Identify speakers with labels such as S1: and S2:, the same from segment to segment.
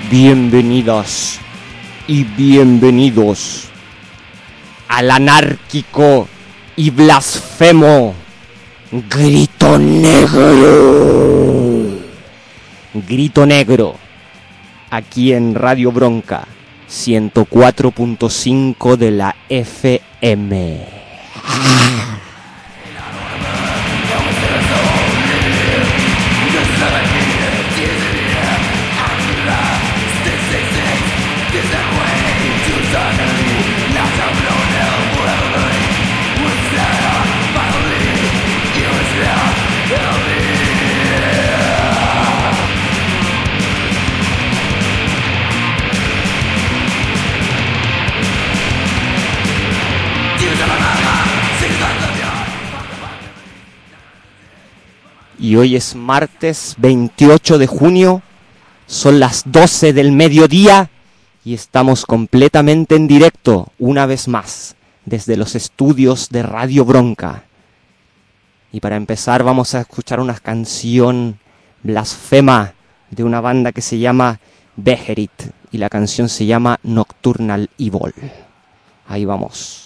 S1: Bienvenidas y bienvenidos al anárquico y blasfemo Grito Negro. Grito Negro, aquí en Radio Bronca 104.5 de la FM. Y hoy es martes 28 de junio, son las 12 del mediodía y estamos completamente en directo, una vez más, desde los estudios de Radio Bronca. Y para empezar vamos a escuchar una canción blasfema de una banda que se llama Beherit y la canción se llama Nocturnal Evil. Ahí vamos.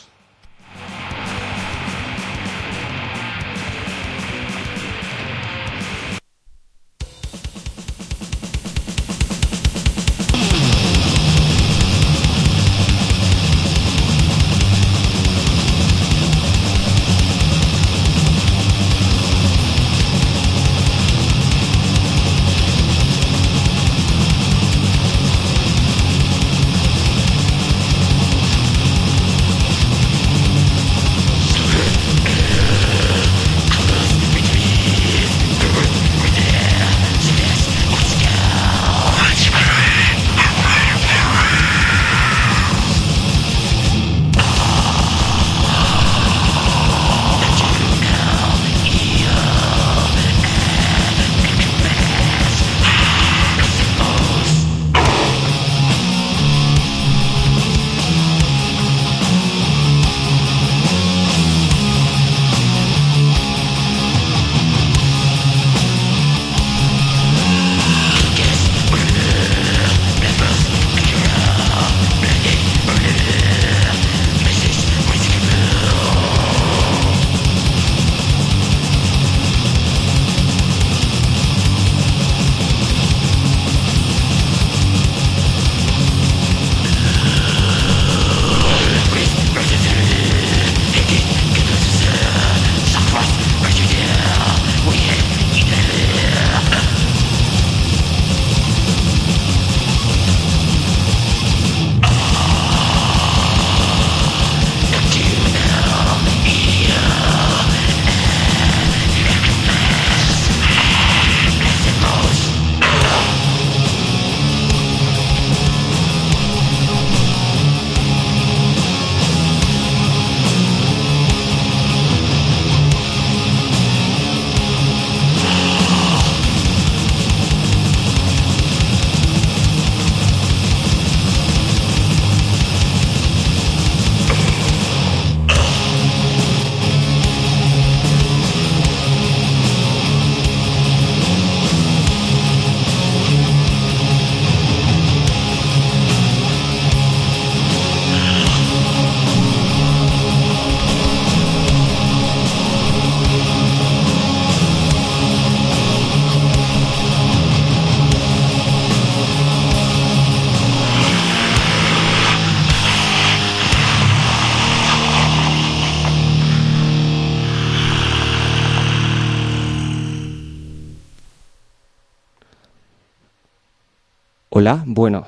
S1: Hola, bueno,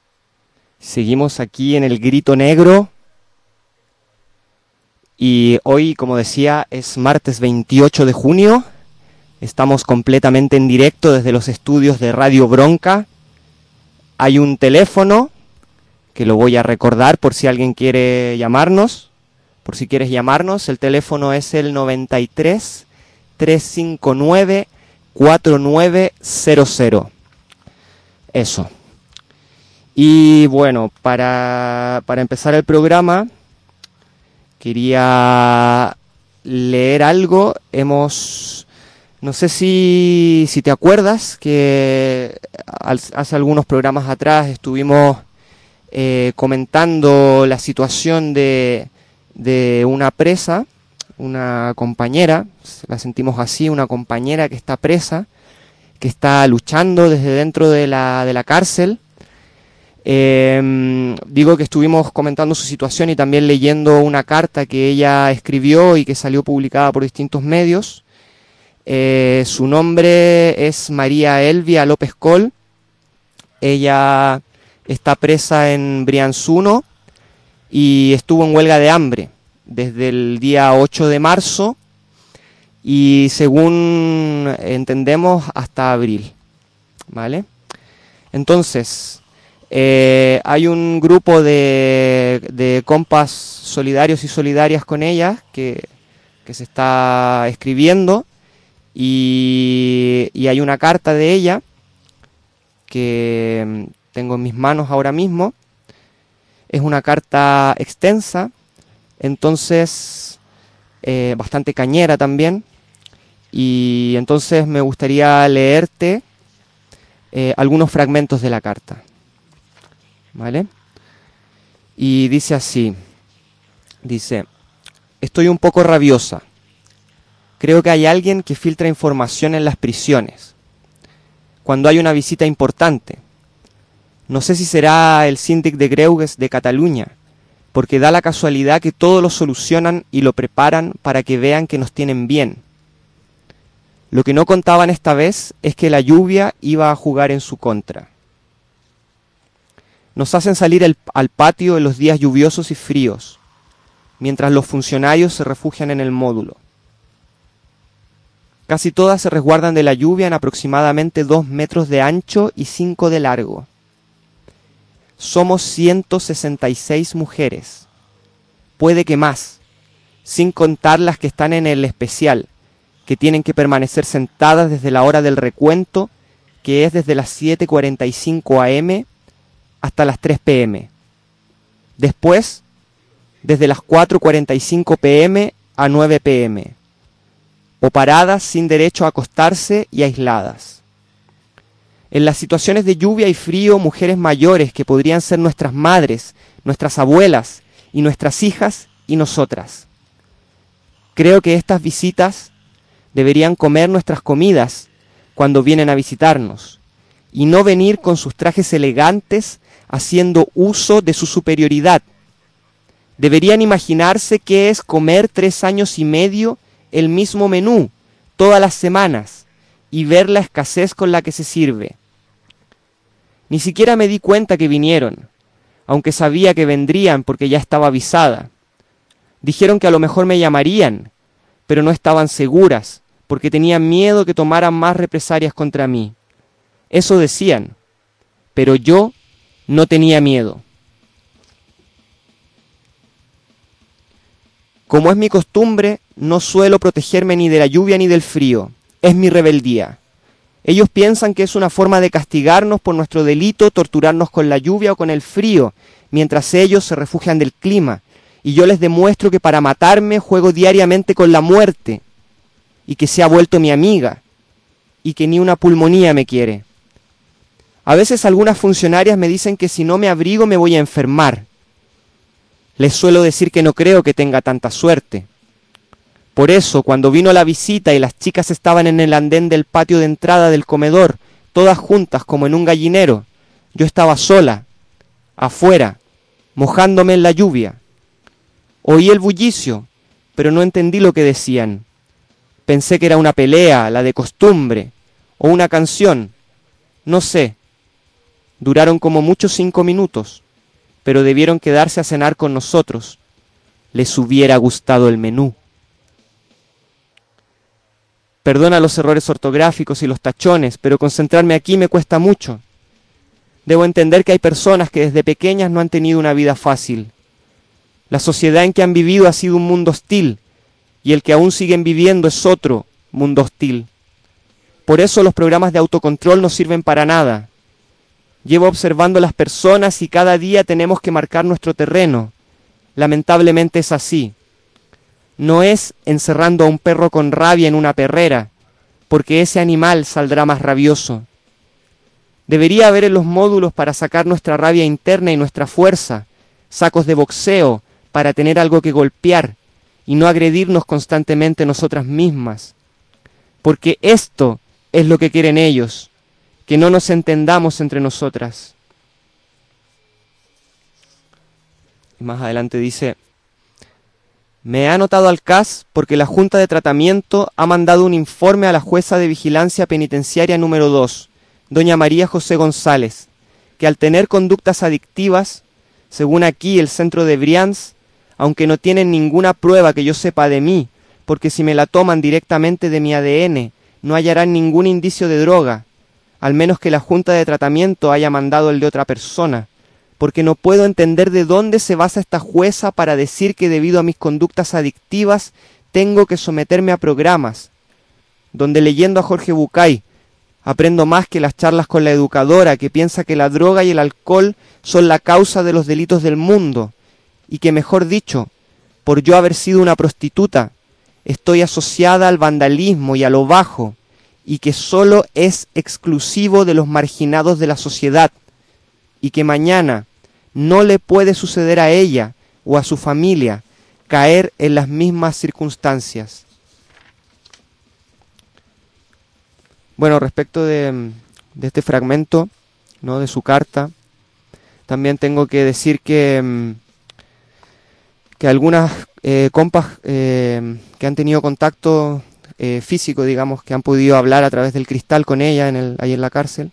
S1: seguimos aquí en el Grito Negro y hoy, como decía, es martes 28 de junio, estamos completamente en directo desde los estudios de Radio Bronca. Hay un teléfono que lo voy a recordar por si alguien quiere llamarnos, por si quieres llamarnos, el teléfono es el 93 359 4900. Eso. Y bueno, para empezar el programa, quería leer algo. No sé si te acuerdas que hace algunos programas atrás estuvimos comentando la situación de una presa, una compañera, la sentimos así, una compañera que está presa, que está luchando desde dentro de la cárcel. Digo que estuvimos comentando su situación y también leyendo una carta que ella escribió y que salió publicada por distintos medios. Su nombre es María Elvia López Col. Ella está presa en Brianzuno y estuvo en huelga de hambre desde el día 8 de marzo y, según entendemos, hasta abril, ¿vale? Entonces, hay un grupo de compas solidarios y solidarias con ella que se está escribiendo y hay una carta de ella que tengo en mis manos ahora mismo. Es una carta extensa, entonces bastante cañera también, y entonces me gustaría leerte algunos fragmentos de la carta, ¿vale? Y dice así, dice: estoy un poco rabiosa. Creo que hay alguien que filtra información en las prisiones cuando hay una visita importante. No sé si será el síndic de Greuges de Cataluña, porque da la casualidad que todo lo solucionan y lo preparan para que vean que nos tienen bien. Lo que no contaban esta vez es que la lluvia iba a jugar en su contra. Nos hacen salir al patio en los días lluviosos y fríos, mientras los funcionarios se refugian en el módulo. Casi todas se resguardan de la lluvia en aproximadamente 2 metros de ancho y 5 de largo. Somos 166 mujeres, puede que más, sin contar las que están en el especial, que tienen que permanecer sentadas desde la hora del recuento, que es desde las 7:45 am hasta las 3 pm. Después, desde las 4:45 pm a 9 pm, o paradas sin derecho a acostarse y aisladas. En las situaciones de lluvia y frío, mujeres mayores que podrían ser nuestras madres, nuestras abuelas y nuestras hijas y nosotras. Creo que estas visitas deberían comer nuestras comidas cuando vienen a visitarnos y no venir con sus trajes elegantes haciendo uso de su superioridad. Deberían imaginarse qué es comer 3 años y medio el mismo menú todas las semanas y ver la escasez con la que se sirve. Ni siquiera me di cuenta que vinieron, aunque sabía que vendrían porque ya estaba avisada. Dijeron que a lo mejor me llamarían, pero no estaban seguras porque tenían miedo que tomaran más represalias contra mí. Eso decían, pero yo no tenía miedo. Como es mi costumbre, no suelo protegerme ni de la lluvia ni del frío. Es mi rebeldía. Ellos piensan que es una forma de castigarnos por nuestro delito, torturarnos con la lluvia o con el frío, mientras ellos se refugian del clima. Y yo les demuestro que para matarme juego diariamente con la muerte, y que se ha vuelto mi amiga, y que ni una pulmonía me quiere. A veces algunas funcionarias me dicen que si no me abrigo me voy a enfermar. Les suelo decir que no creo que tenga tanta suerte. Por eso, cuando vino la visita y las chicas estaban en el andén del patio de entrada del comedor, todas juntas como en un gallinero, yo estaba sola, afuera, mojándome en la lluvia. Oí el bullicio, pero no entendí lo que decían. Pensé que era una pelea, la de costumbre, o una canción. No sé. Duraron como mucho 5 minutos, pero debieron quedarse a cenar con nosotros. Les hubiera gustado el menú. Perdona los errores ortográficos y los tachones, pero concentrarme aquí me cuesta mucho. Debo entender que hay personas que desde pequeñas no han tenido una vida fácil. La sociedad en que han vivido ha sido un mundo hostil, y el que aún siguen viviendo es otro mundo hostil. Por eso los programas de autocontrol no sirven para nada. Llevo observando a las personas y cada día tenemos que marcar nuestro terreno. Lamentablemente es así. No es encerrando a un perro con rabia en una perrera, porque ese animal saldrá más rabioso. Debería haber en los módulos para sacar nuestra rabia interna y nuestra fuerza, sacos de boxeo para tener algo que golpear y no agredirnos constantemente nosotras mismas. Porque esto es lo que quieren ellos, que no nos entendamos entre nosotras. Y más adelante dice: me he anotado al CAS porque la Junta de Tratamiento ha mandado un informe a la jueza de Vigilancia Penitenciaria número 2, doña María José González, que al tener conductas adictivas, según aquí el centro de Brians, aunque no tienen ninguna prueba que yo sepa de mí, porque si me la toman directamente de mi ADN, no hallarán ningún indicio de droga, al menos que la Junta de Tratamiento haya mandado el de otra persona, porque no puedo entender de dónde se basa esta jueza para decir que debido a mis conductas adictivas tengo que someterme a programas, donde leyendo a Jorge Bucay aprendo más que las charlas con la educadora que piensa que la droga y el alcohol son la causa de los delitos del mundo, y que, mejor dicho, por yo haber sido una prostituta, estoy asociada al vandalismo y a lo bajo, y que solo es exclusivo de los marginados de la sociedad, y que mañana no le puede suceder a ella o a su familia caer en las mismas circunstancias. Bueno, respecto de este fragmento, ¿no?, de su carta, también tengo que decir que algunas compas que han tenido contacto físico, digamos, que han podido hablar a través del cristal con ella ahí en la cárcel,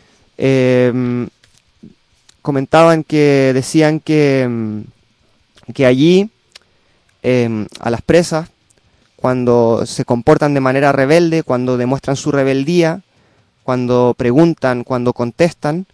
S1: comentaban que decían que allí a las presas, cuando se comportan de manera rebelde, cuando demuestran su rebeldía, cuando preguntan, cuando contestan,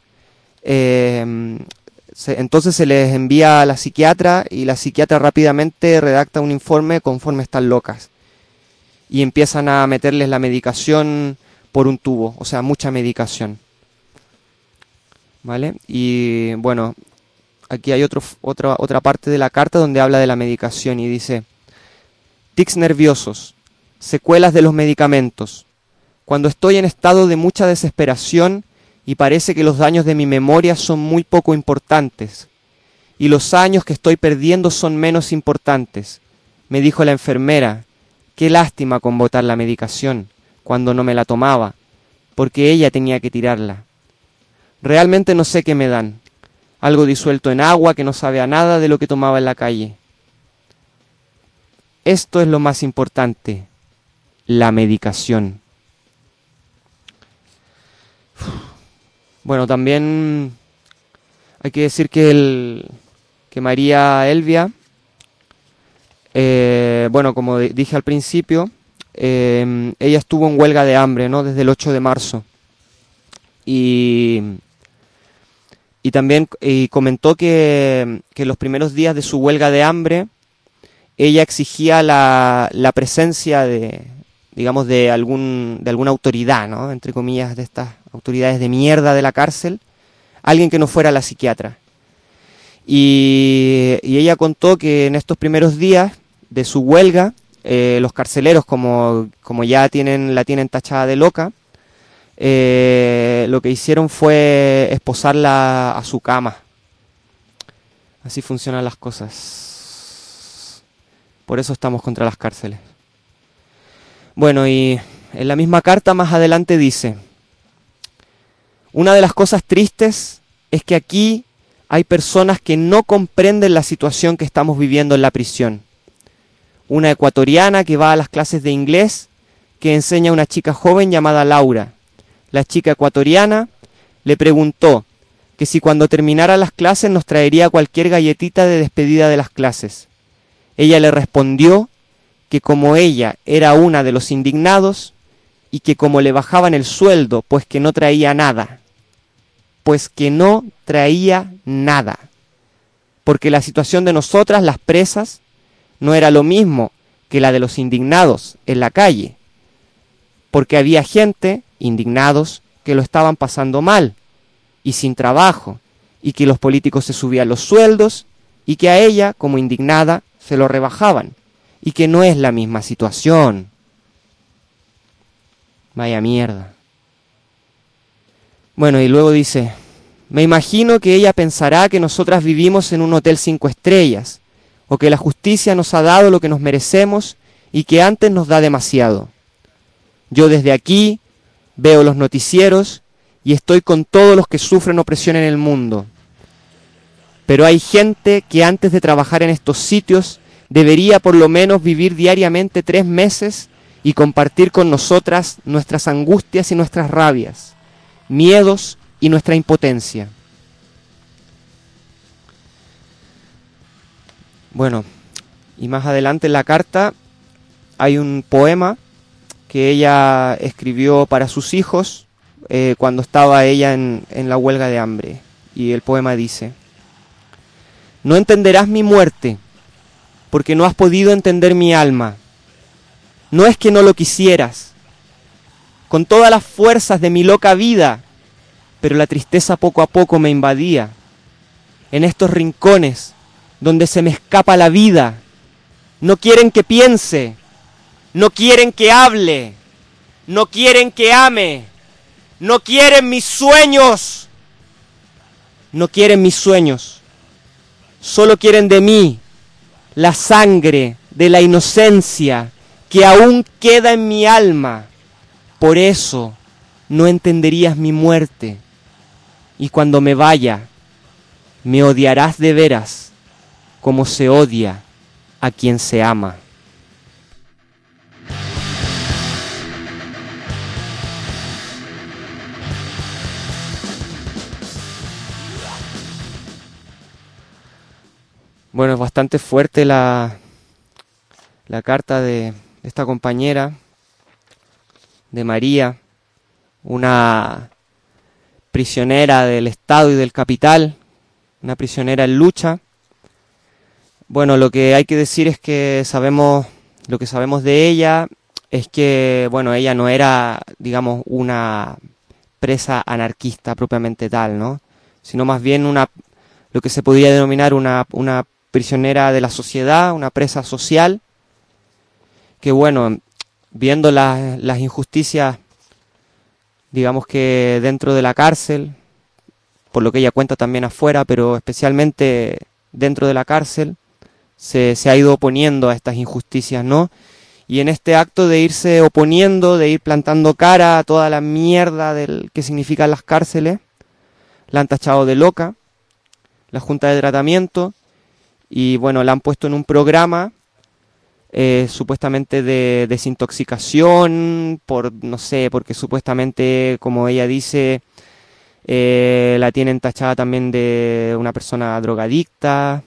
S1: entonces se les envía a la psiquiatra y la psiquiatra rápidamente redacta un informe conforme están locas y empiezan a meterles la medicación por un tubo, o sea, mucha medicación. ¿Vale? Y bueno, aquí hay otra parte de la carta donde habla de la medicación y dice: tics nerviosos, secuelas de los medicamentos. Cuando estoy en estado de mucha desesperación y parece que los daños de mi memoria son muy poco importantes y los años que estoy perdiendo son menos importantes, me dijo la enfermera, qué lástima con botar la medicación cuando no me la tomaba, porque ella tenía que tirarla. Realmente no sé qué me dan. Algo disuelto en agua que no sabe a nada de lo que tomaba en la calle. Esto es lo más importante, la medicación. Bueno, también hay que decir que María Elvia, bueno, como dije al principio, ella estuvo en huelga de hambre, ¿no?, desde el 8 de marzo. Y también comentó que en los primeros días de su huelga de hambre ella exigía la presencia de, digamos, de alguna autoridad, ¿no?, entre comillas, de estas autoridades de mierda de la cárcel, alguien que no fuera la psiquiatra. Y ella contó que en estos primeros días de su huelga, los carceleros, como ya la tienen tachada de loca, lo que hicieron fue esposarla a su cama. Así funcionan las cosas. Por eso estamos contra las cárceles. Bueno, y en la misma carta más adelante dice: una de las cosas tristes es que aquí hay personas que no comprenden la situación que estamos viviendo en la prisión. Una ecuatoriana que va a las clases de inglés que enseña a una chica joven llamada Laura. La chica ecuatoriana le preguntó que si cuando terminara las clases nos traería cualquier galletita de despedida de las clases. Ella le respondió que como ella era una de los indignados y que como le bajaban el sueldo, pues que no traía nada. Porque la situación de nosotras, las presas, no era lo mismo que la de los indignados en la calle. Porque había gente, indignados, que lo estaban pasando mal y sin trabajo, y que los políticos se subían los sueldos y que a ella, como indignada, se lo rebajaban, y que no es la misma situación. Vaya mierda. Bueno, y luego dice, me imagino que ella pensará que nosotras vivimos en un hotel 5 estrellas, o que la justicia nos ha dado lo que nos merecemos y que antes nos da demasiado. Yo desde aquí veo los noticieros y estoy con todos los que sufren opresión en el mundo. Pero hay gente que antes de trabajar en estos sitios debería por lo menos vivir diariamente 3 meses y compartir con nosotras nuestras angustias y nuestras rabias, miedos y nuestra impotencia. Bueno, y más adelante en la carta hay un poema que ella escribió para sus hijos cuando estaba ella en la huelga de hambre. Y el poema dice, no entenderás mi muerte, porque no has podido entender mi alma. No es que no lo quisieras, con todas las fuerzas de mi loca vida, pero la tristeza poco a poco me invadía. En estos rincones donde se me escapa la vida, no quieren que piense, no quieren que hable, no quieren que ame, no quieren mis sueños, no quieren mis sueños, solo quieren de mí la sangre de la inocencia que aún queda en mi alma. Por eso no entenderías mi muerte, y cuando me vaya, me odiarás de veras, como se odia a quien se ama. Bueno, es bastante fuerte la carta de esta compañera, de María, una prisionera del Estado y del capital, una prisionera en lucha. Bueno, lo que hay que decir es que lo que sabemos de ella es que, bueno, ella no era, digamos, una presa anarquista propiamente tal, ¿no? Sino más bien lo que se podría denominar una prisionera de la sociedad, una presa social, que, bueno, viendo las injusticias, digamos que dentro de la cárcel, por lo que ella cuenta también afuera, pero especialmente dentro de la cárcel, se ha ido oponiendo a estas injusticias, ¿no? Y en este acto de irse oponiendo, de ir plantando cara a toda la mierda que significan las cárceles, la han tachado de loca, la Junta de Tratamiento, y bueno, la han puesto en un programa supuestamente de desintoxicación, no sé, porque supuestamente, como ella dice, la tienen tachada también de una persona drogadicta,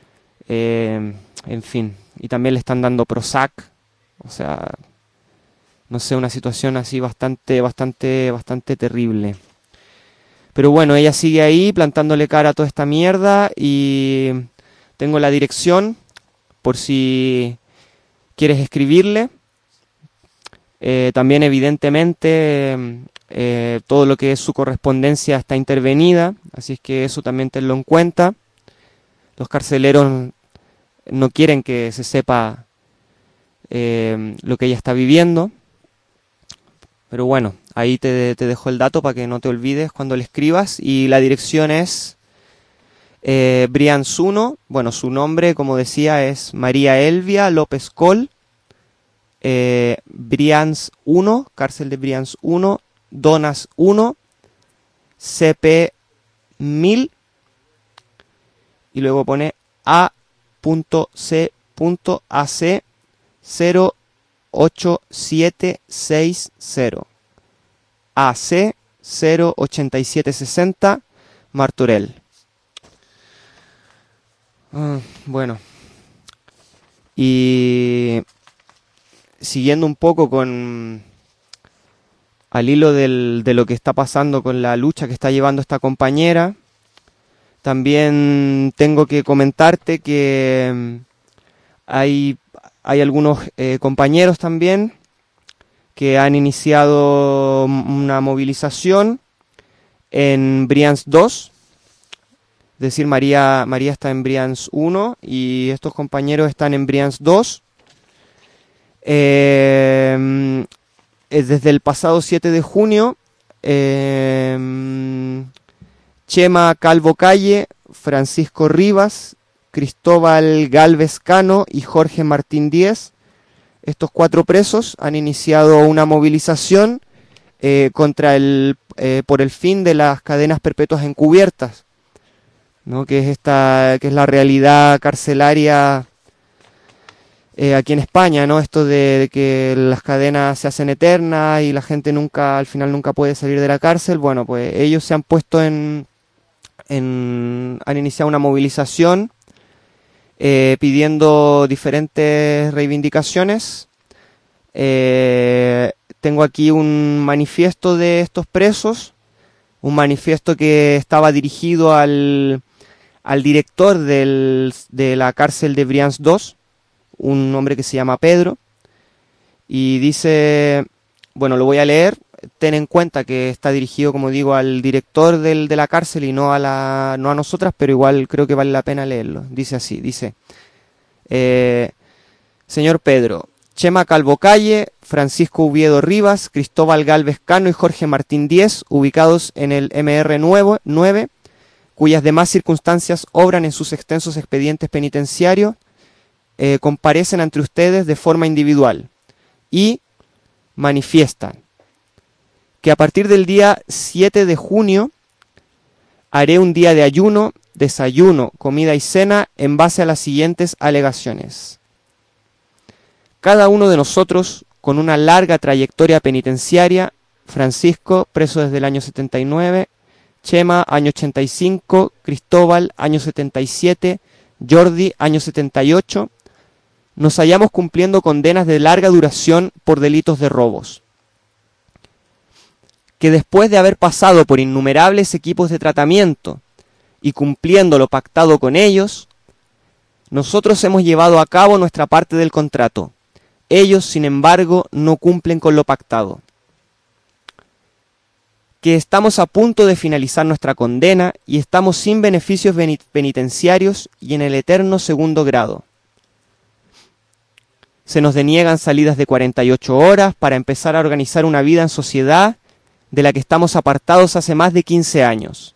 S1: en fin, y también le están dando Prozac, o sea, no sé, una situación así bastante terrible. Pero bueno, ella sigue ahí plantándole cara a toda esta mierda y tengo la dirección por si quieres escribirle. También evidentemente todo lo que es su correspondencia está intervenida, así es que eso también tenlo en cuenta. Los carceleros no quieren que se sepa lo que ella está viviendo. Pero bueno, ahí te dejo el dato para que no te olvides cuando le escribas. Y la dirección es Brians 1. Bueno, su nombre, como decía, es María Elvia López Col. Brians 1, cárcel de Brians 1, Donas 1, CP 1000. Y luego pone A.C.AC 08760. AC 08760 Martorell. Bueno. Y siguiendo un poco al hilo de lo que está pasando con la lucha que está llevando esta compañera, también tengo que comentarte que hay algunos compañeros también que han iniciado una movilización en Brians 2, es decir, María está en Brians 1 y estos compañeros están en Brians 2. desde el pasado 7 de junio, Chema Calvo Calle, Francisco Rivas, Cristóbal Gálvez Cano y Jorge Martín Díez, estos 4 presos han iniciado una movilización por el fin de las cadenas perpetuas encubiertas, ¿no? Que es la realidad carcelaria aquí en España, ¿no? Esto de que las cadenas se hacen eternas y la gente al final nunca puede salir de la cárcel. Bueno, pues ellos se han puesto han iniciado una movilización pidiendo diferentes reivindicaciones. Tengo aquí un manifiesto de estos presos, un manifiesto que estaba dirigido al director de la cárcel de Brians 2, un hombre que se llama Pedro, y dice, bueno, lo voy a leer. Ten en cuenta que está dirigido, como digo, al director de la cárcel y no a nosotras, pero igual creo que vale la pena leerlo. Dice así, señor Pedro, Chema Calvo Calle, Francisco Oviedo Rivas, Cristóbal Gálvez Cano y Jorge Martín Díez, ubicados en el MR 9, cuyas demás circunstancias obran en sus extensos expedientes penitenciarios, comparecen ante ustedes de forma individual y manifiestan que a partir del día 7 de junio haré un día de ayuno, desayuno, comida y cena en base a las siguientes alegaciones. Cada uno de nosotros, con una larga trayectoria penitenciaria, Francisco, preso desde el año 79, Chema, año 85, Cristóbal, año 77, Jordi, año 78, nos hallamos cumpliendo condenas de larga duración por delitos de robos. Que después de haber pasado por innumerables equipos de tratamiento y cumpliendo lo pactado con ellos, nosotros hemos llevado a cabo nuestra parte del contrato. Ellos, sin embargo, no cumplen con lo pactado. Que estamos a punto de finalizar nuestra condena y estamos sin beneficios penitenciarios y en el eterno segundo grado. Se nos deniegan salidas de 48 horas para empezar a organizar una vida en sociedad de la que estamos apartados hace más de 15 años.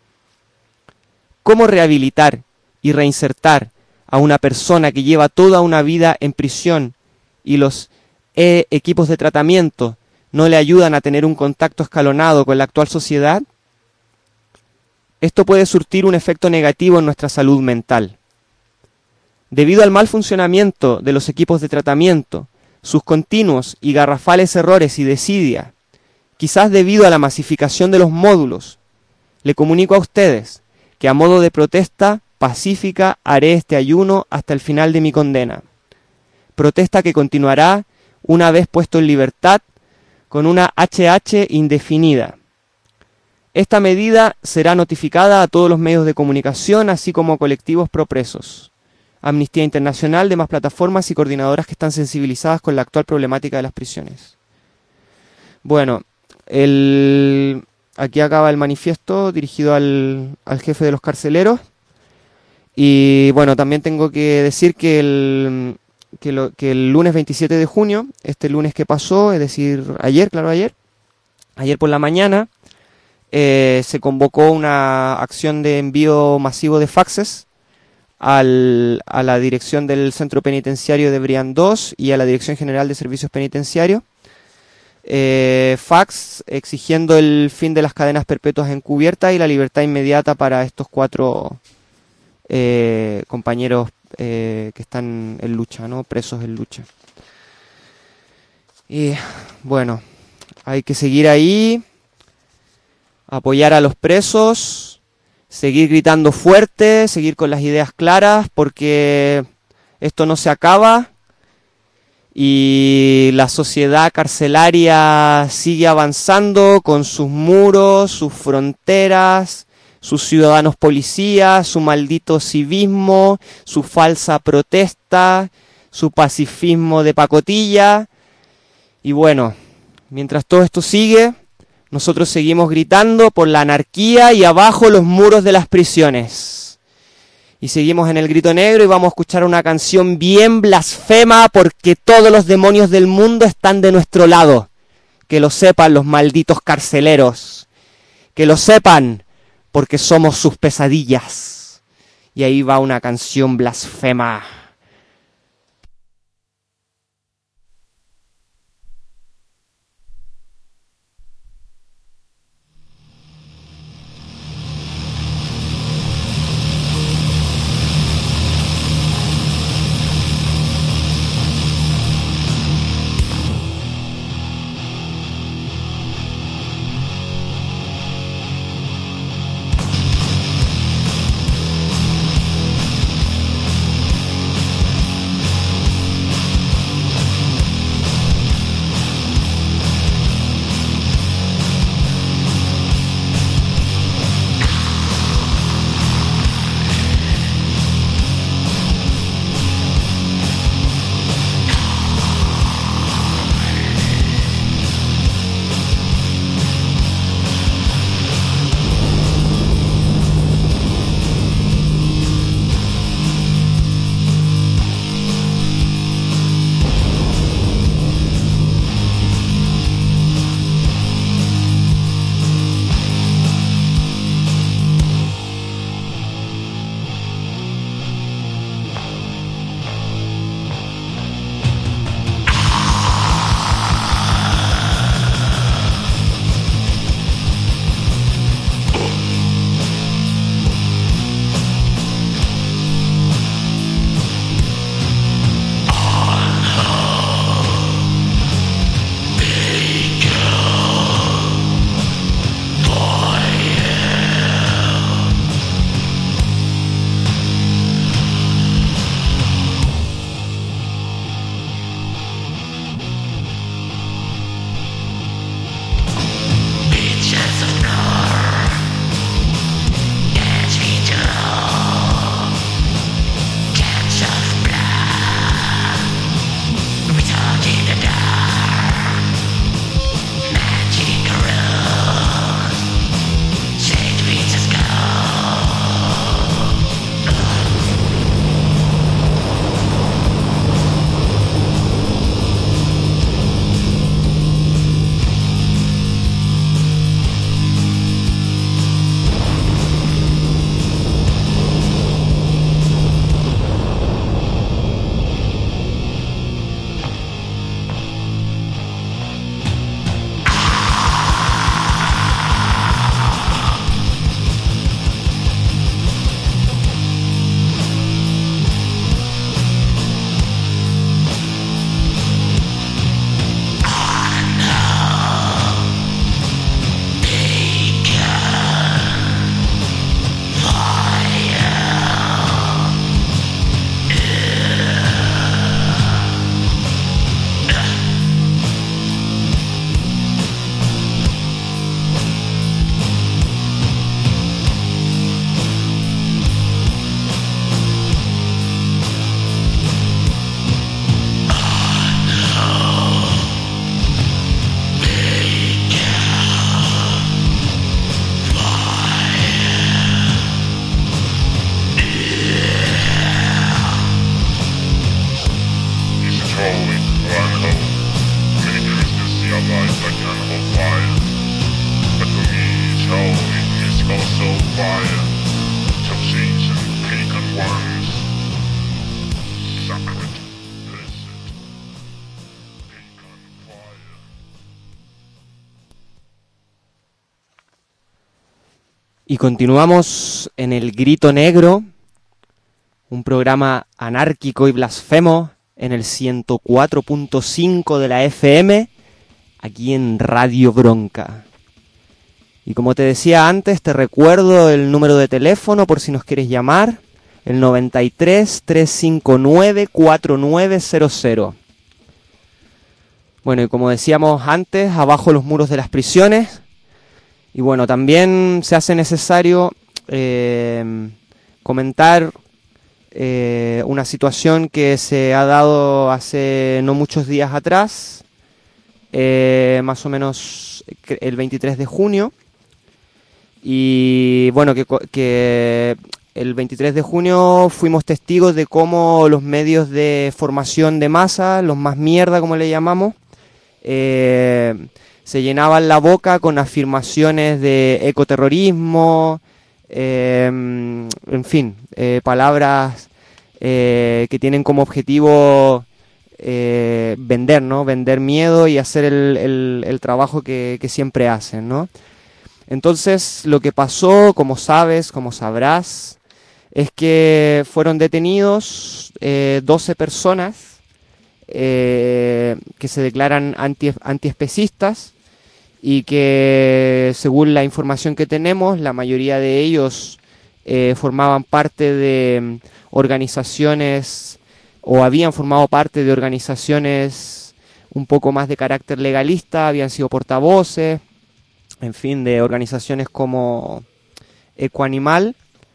S1: ¿Cómo rehabilitar y reinsertar a una persona que lleva toda una vida en prisión y los equipos de tratamiento no le ayudan a tener un contacto escalonado con la actual sociedad? Esto puede surtir un efecto negativo en nuestra salud mental. Debido al mal funcionamiento de los equipos de tratamiento, sus continuos y garrafales errores y desidia, quizás debido a la masificación de los módulos, le comunico a ustedes que a modo de protesta pacífica haré este ayuno hasta el final de mi condena. Protesta que continuará una vez puesto en libertad con una HH indefinida. Esta medida será notificada a todos los medios de comunicación, así como colectivos propresos, Amnistía Internacional, demás plataformas y coordinadoras que están sensibilizadas con la actual problemática de las prisiones. Bueno, aquí acaba el manifiesto dirigido al jefe de los carceleros. Y bueno, también tengo que decir que el lunes 27 de junio, este lunes que pasó, es decir, ayer por la mañana, se convocó una acción de envío masivo de faxes a la dirección del Centro Penitenciario de Brians 2 y a la Dirección General de Servicios Penitenciarios. Fax exigiendo el fin de las cadenas perpetuas encubiertas y la libertad inmediata para estos 4 compañeros que están en lucha, ¿no? Presos en lucha. Y bueno, hay que seguir ahí, apoyar a los presos, seguir gritando fuerte, seguir con las ideas claras, porque esto no se acaba y la sociedad carcelaria sigue avanzando con sus muros, sus fronteras, sus ciudadanos policías, su maldito civismo, su falsa protesta, su pacifismo de pacotilla. Y bueno, mientras todo esto sigue, nosotros seguimos gritando por la anarquía y abajo los muros de las prisiones. Y seguimos en el grito negro y vamos a escuchar una canción bien blasfema porque todos los demonios del mundo están de nuestro lado. Que lo sepan los malditos carceleros. Que lo sepan, porque somos sus pesadillas. Y ahí va una canción blasfema. Y continuamos en El Grito Negro, un programa anárquico y blasfemo en el 104.5 de la FM, aquí en Radio Bronca. Y como te decía antes, te recuerdo el número de teléfono por si nos quieres llamar, el 93 359 4900. Bueno, y como decíamos antes, abajo los muros de las prisiones. Y bueno, también se hace necesario comentar una situación que se ha dado hace no muchos días atrás, más o menos el 23 de junio. Y bueno, que el 23 de junio fuimos testigos de cómo los medios de formación de masa, los más mierda como le llamamos, se llenaban la boca con afirmaciones de ecoterrorismo, en fin, palabras que tienen como objetivo vender, ¿no? Vender miedo y hacer el trabajo que siempre hacen, ¿no? Entonces, lo que pasó, como sabes, como sabrás, es que fueron detenidos 12 personas que se declaran antiespecistas y que, según la información que tenemos, la mayoría de ellos formaban parte de organizaciones o habían formado parte de organizaciones un poco más de carácter legalista, habían sido portavoces, en fin, de organizaciones como Ecoanimal.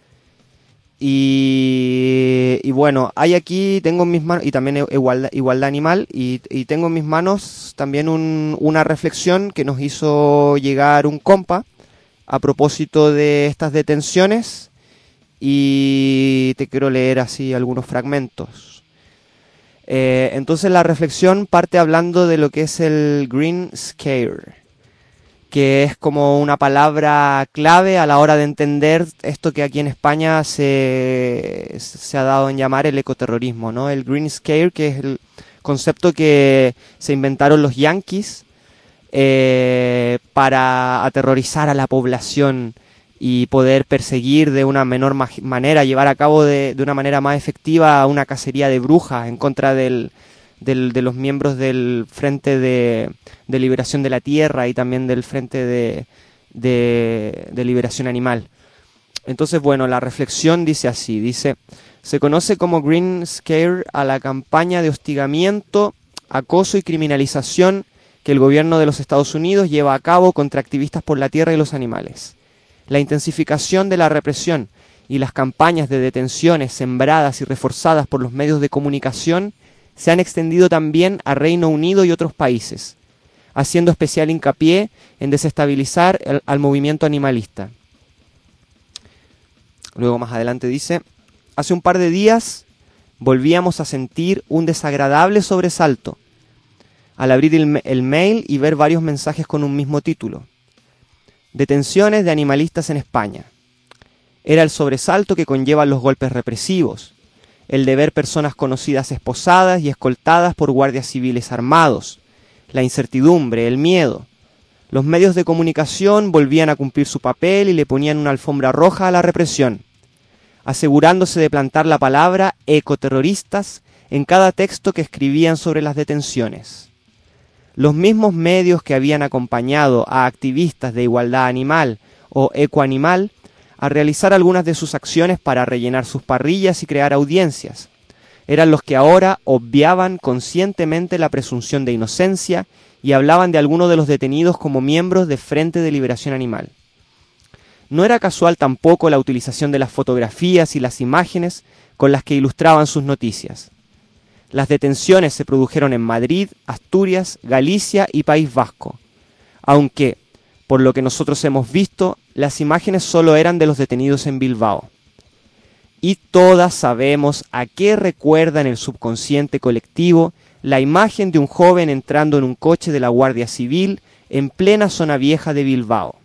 S1: Y bueno, hay aquí, tengo en mis manos, y también Igualdad Animal, y tengo en mis manos también una reflexión que nos hizo llegar un compa a propósito de estas detenciones, y te quiero leer así algunos fragmentos. Entonces la reflexión parte hablando de lo que es el Green Scare, que es como una palabra clave a la hora de entender esto que aquí en España se ha dado en llamar el ecoterrorismo, ¿no? El Green Scare, que es el concepto que se inventaron los yanquis para aterrorizar a la población y poder perseguir de una menor manera, llevar a cabo de una manera más efectiva una cacería de brujas en contra de los miembros del Frente de Liberación de la Tierra y también del Frente de Liberación Animal. Entonces, bueno, la reflexión dice así, dice: se conoce como Green Scare a la campaña de hostigamiento, acoso y criminalización que el gobierno de los Estados Unidos lleva a cabo contra activistas por la tierra y los animales. La intensificación de la represión y las campañas de detenciones sembradas y reforzadas por los medios de comunicación se han extendido también a Reino Unido y otros países, haciendo especial hincapié en desestabilizar al movimiento animalista. Luego más adelante dice: hace un par de días volvíamos a sentir un desagradable sobresalto al abrir el mail y ver varios mensajes con un mismo título: detenciones de animalistas en España. Era el sobresalto que conllevan los golpes represivos, el de ver personas conocidas esposadas y escoltadas por guardias civiles armados, la incertidumbre, el miedo. Los medios de comunicación volvían a cumplir su papel y le ponían una alfombra roja a la represión, asegurándose de plantar la palabra ecoterroristas en cada texto que escribían sobre las detenciones. Los mismos medios que habían acompañado a activistas de igualdad animal o ecoanimal a realizar algunas de sus acciones para rellenar sus parrillas y crear audiencias, eran los que ahora obviaban conscientemente la presunción de inocencia y hablaban de algunos de los detenidos como miembros de Frente de Liberación Animal. No era casual tampoco la utilización de las fotografías y las imágenes con las que ilustraban sus noticias. Las detenciones se produjeron en Madrid, Asturias, Galicia y País Vasco, aunque, por lo que nosotros hemos visto, las imágenes solo eran de los detenidos en Bilbao. Y todas sabemos a qué recuerda en el subconsciente colectivo la imagen de un joven entrando en un coche de la Guardia Civil en plena zona vieja de Bilbao.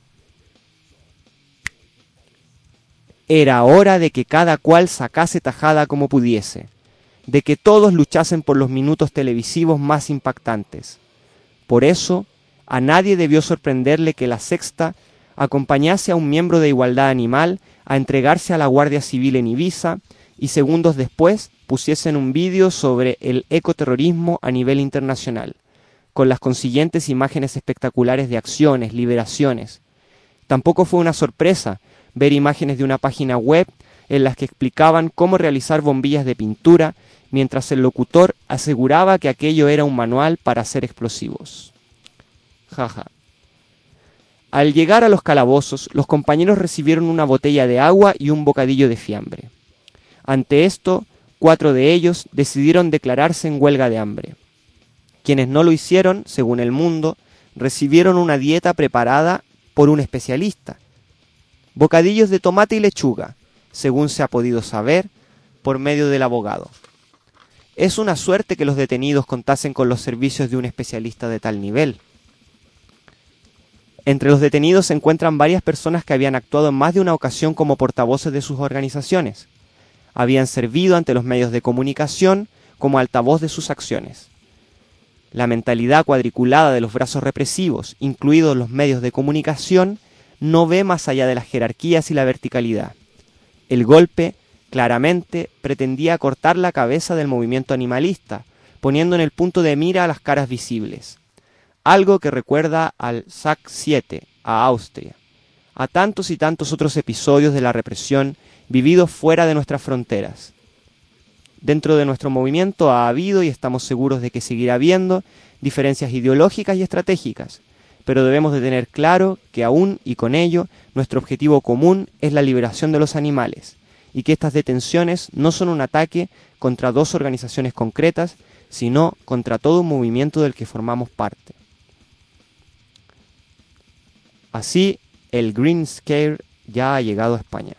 S1: Era hora de que cada cual sacase tajada como pudiese, de que todos luchasen por los minutos televisivos más impactantes. Por eso, a nadie debió sorprenderle que La Sexta acompañase a un miembro de Igualdad Animal a entregarse a la Guardia Civil en Ibiza y segundos después pusiesen un vídeo sobre el ecoterrorismo a nivel internacional, con las consiguientes imágenes espectaculares de acciones, liberaciones. Tampoco fue una sorpresa ver imágenes de una página web en las que explicaban cómo realizar bombillas de pintura, mientras el locutor aseguraba que aquello era un manual para hacer explosivos. Jaja. Al llegar a los calabozos, los compañeros recibieron una botella de agua y un bocadillo de fiambre. Ante esto, 4 de ellos decidieron declararse en huelga de hambre. Quienes no lo hicieron, según El Mundo, recibieron una dieta preparada por un especialista. Bocadillos de tomate y lechuga, según se ha podido saber por medio del abogado. Es una suerte que los detenidos contasen con los servicios de un especialista de tal nivel. Entre los detenidos se encuentran varias personas que habían actuado en más de una ocasión como portavoces de sus organizaciones. Habían servido ante los medios de comunicación como altavoz de sus acciones. La mentalidad cuadriculada de los brazos represivos, incluidos los medios de comunicación, no ve más allá de las jerarquías y la verticalidad. El golpe, claramente, pretendía cortar la cabeza del movimiento animalista, poniendo en el punto de mira a las caras visibles. Algo que recuerda al SAC-7, a Austria, a tantos y tantos otros episodios de la represión vividos fuera de nuestras fronteras. Dentro de nuestro movimiento ha habido, y estamos seguros de que seguirá habiendo, diferencias ideológicas y estratégicas, pero debemos de tener claro que aún y con ello, nuestro objetivo común es la liberación de los animales, y que estas detenciones no son un ataque contra dos organizaciones concretas, sino contra todo un movimiento del que formamos parte. Así, el Green Scare ya ha llegado a España.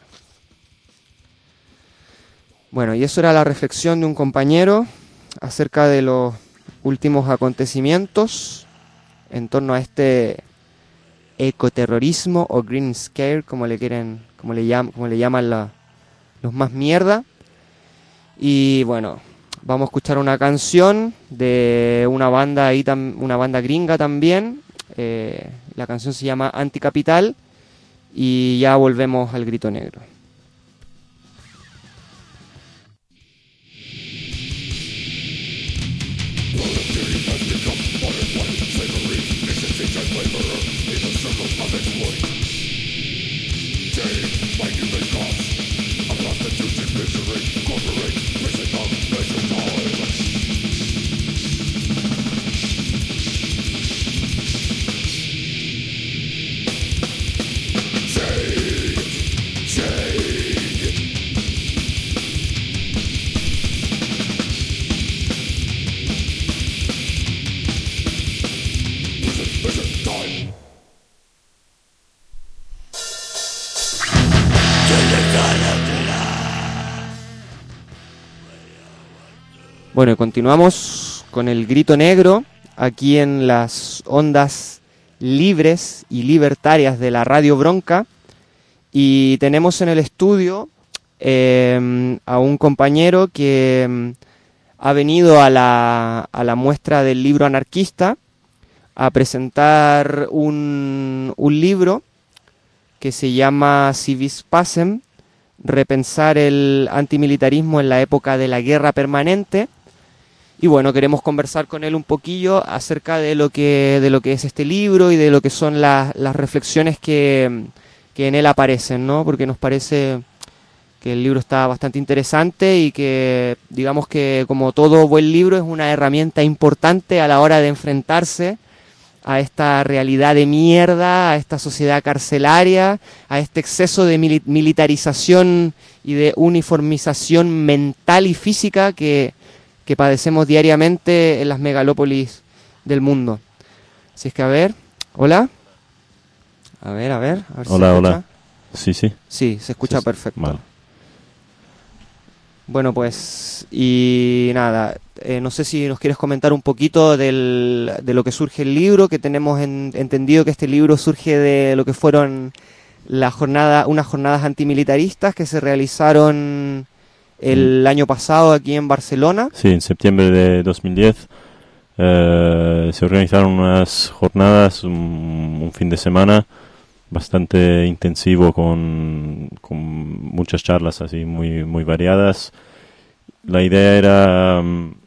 S1: Bueno, y eso era la reflexión de un compañero acerca de los últimos acontecimientos en torno a este ecoterrorismo o Green Scare, como le llaman los más mierda. Y bueno, vamos a escuchar una canción de una banda una banda gringa también. La canción se llama Anticapital y ya volvemos al Grito Negro. Bueno, y continuamos con el Grito Negro, aquí en las ondas libres y libertarias de la Radio Bronca. Y tenemos en el estudio a un compañero que ha venido a la muestra del libro anarquista a presentar un libro que se llama Si vis pacem, repensar el antimilitarismo en la época de la guerra permanente. Y bueno, queremos conversar con él un poquillo acerca de lo que es este libro y de lo que son las reflexiones que en él aparecen, ¿no? Porque nos parece que el libro está bastante interesante y que, digamos que como todo buen libro, es una herramienta importante a la hora de enfrentarse a esta realidad de mierda, a esta sociedad carcelaria, a este exceso de militarización y de uniformización mental y física que padecemos diariamente en las megalópolis del mundo. Así es que, a ver, hola. A ver
S2: hola,
S1: si se escucha.
S2: Hola. Sí.
S1: Sí, se escucha
S2: Sí,
S1: perfecto.
S2: vale.
S1: Bueno, pues, y nada, no sé si nos quieres comentar un poquito de lo que surge el libro, que tenemos entendido que este libro surge de lo que fueron unas jornadas antimilitaristas que se realizaron el año pasado aquí en Barcelona.
S2: Sí, en septiembre de 2010 se organizaron unas jornadas, un fin de semana bastante intensivo con muchas charlas así muy, muy variadas. La idea era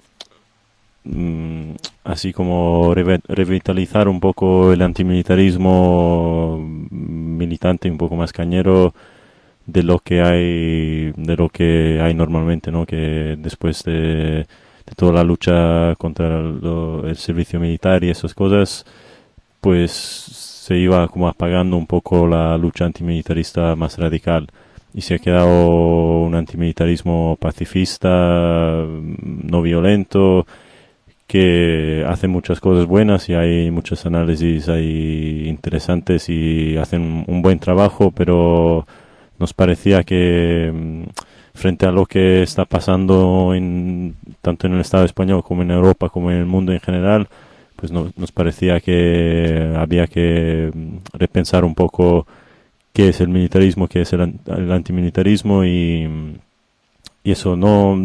S2: así como revitalizar un poco el antimilitarismo militante, un poco más cañero de lo que hay normalmente, ¿no? Que después de toda la lucha contra el servicio militar y esas cosas, pues se iba como apagando un poco la lucha antimilitarista más radical y se ha quedado un antimilitarismo pacifista, no violento, que hace muchas cosas buenas y hay muchos análisis ahí interesantes y hacen un buen trabajo, pero nos parecía que frente a lo que está pasando tanto en el Estado español como en Europa como en el mundo en general, pues nos parecía que había que repensar un poco qué es el militarismo, qué es el antimilitarismo y eso,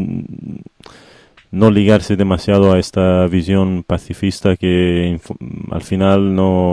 S2: no ligarse demasiado a esta visión pacifista que al final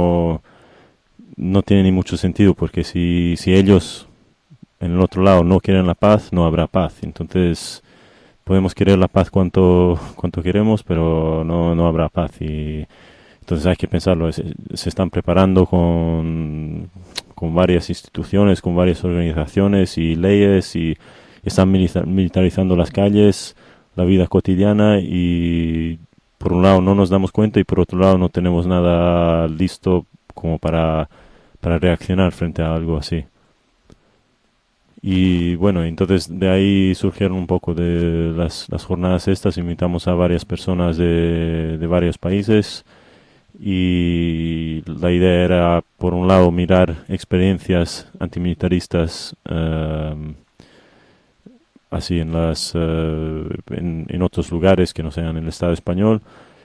S2: no tiene ni mucho sentido, porque si ellos en el otro lado no quieren la paz, no habrá paz. Entonces podemos querer la paz cuanto queremos, pero no habrá paz. Y entonces hay que pensarlo. Se están preparando con varias instituciones, con varias organizaciones y leyes, y están militarizando las calles, la vida cotidiana, y por un lado no nos damos cuenta y por otro lado no tenemos nada listo como para reaccionar frente a algo así. Y bueno, entonces de ahí surgieron un poco de las jornadas estas. Invitamos a varias personas de varios países y la idea era, por un lado, mirar experiencias antimilitaristas así en otros lugares que no sean el Estado español,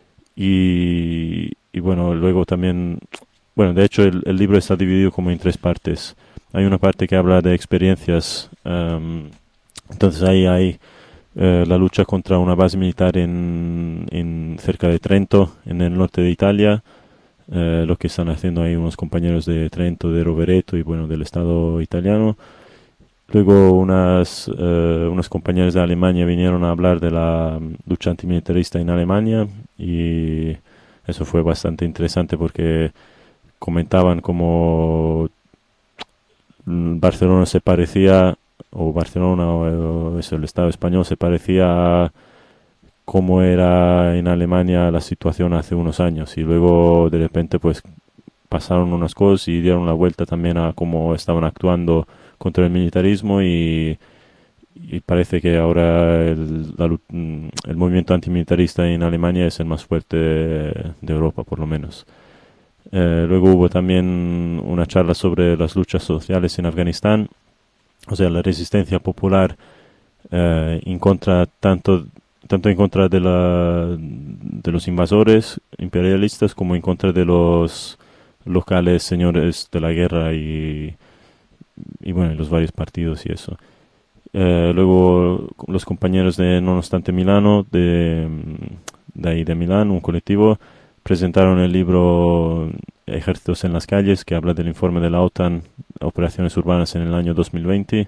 S2: y bueno, luego también, bueno, de hecho el libro está dividido como en tres partes. Hay una parte que habla de experiencias, entonces ahí hay la lucha contra una base militar en cerca de Trento, en el norte de Italia, lo que están haciendo ahí unos compañeros de Trento, de Rovereto y bueno, del Estado italiano. Luego unos compañeros de Alemania vinieron a hablar de la lucha antimilitarista en Alemania, y eso fue bastante interesante porque comentaban cómo Barcelona se parecía, o Barcelona o eso, el Estado español se parecía a cómo era en Alemania la situación hace unos años, y luego de repente pues pasaron unas cosas y dieron la vuelta también a cómo estaban actuando contra el militarismo, y parece que ahora el movimiento antimilitarista en Alemania es el más fuerte de Europa, por lo menos. Luego hubo también una charla sobre las luchas sociales en Afganistán, o sea, la resistencia popular en contra, tanto en contra de los invasores imperialistas como en contra de los locales señores de la guerra, y bueno, los varios partidos y eso. Luego los compañeros de Non Obstante Milano, de ahí de Milán, un colectivo, presentaron el libro Ejércitos en las calles, que habla del informe de la OTAN, operaciones urbanas en el año 2020.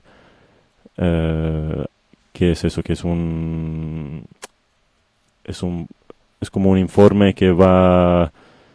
S2: ¿Qué es eso? Que es como un informe que va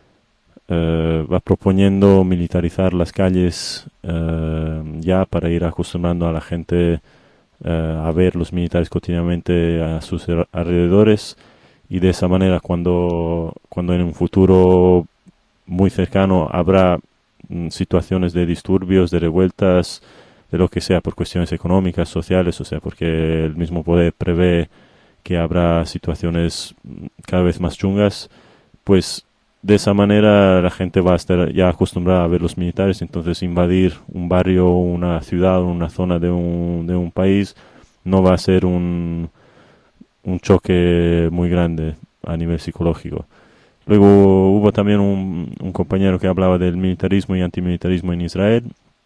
S2: proponiendo militarizar las calles ya para ir acostumbrando a la gente a ver los militares cotidianamente a sus alrededores, y de esa manera cuando en un futuro muy cercano habrá situaciones de disturbios, de revueltas, de lo que sea, por cuestiones económicas, sociales, o sea, porque el mismo poder prevé que habrá situaciones cada vez más chungas, pues de esa manera la gente va a estar ya acostumbrada a ver los militares. Entonces invadir un barrio, una ciudad, una zona de un país no va a ser un choque muy grande a nivel psicológico. Luego hubo también un compañero que hablaba del militarismo y antimilitarismo en Israel,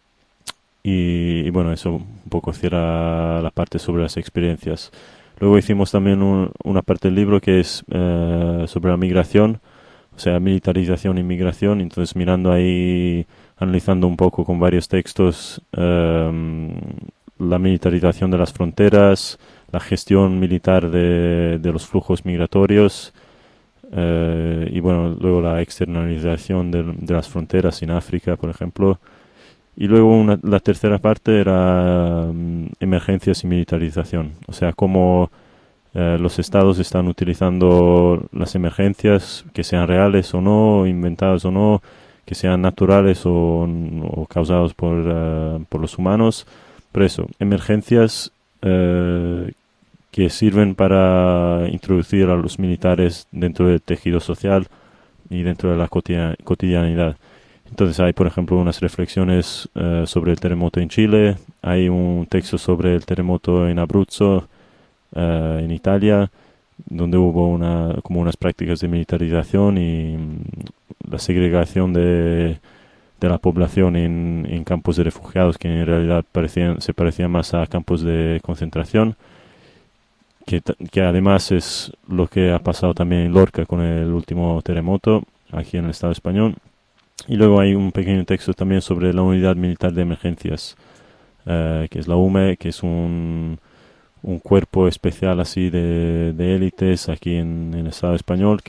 S2: y bueno, eso un poco cierra la parte sobre las experiencias. Luego hicimos también una parte del libro que es sobre la migración, o sea, militarización y migración. Entonces mirando ahí, analizando un poco con varios textos la militarización de las fronteras, la gestión militar de los flujos migratorios, y bueno, luego la externalización de las fronteras en África, por ejemplo. Y luego la tercera parte era emergencias y militarización, o sea, cómo los estados están utilizando las emergencias, que sean reales o no, inventadas o no, que sean naturales o causados por los humanos. Pero eso, emergencias que sirven para introducir a los militares dentro del tejido social y dentro de la cotidianidad. Entonces hay, por ejemplo, unas reflexiones sobre el terremoto en Chile, hay un texto sobre el terremoto en Abruzzo, en Italia, donde hubo como unas prácticas de militarización y la segregación de la población en campos de refugiados que en realidad se parecían más a campos de concentración, que además es lo que ha pasado también en Lorca con el último terremoto aquí en el Estado español. Y luego hay un pequeño texto también sobre la Unidad Militar de Emergencias, que es la UME, que es un cuerpo especial así de élites aquí en el Estado español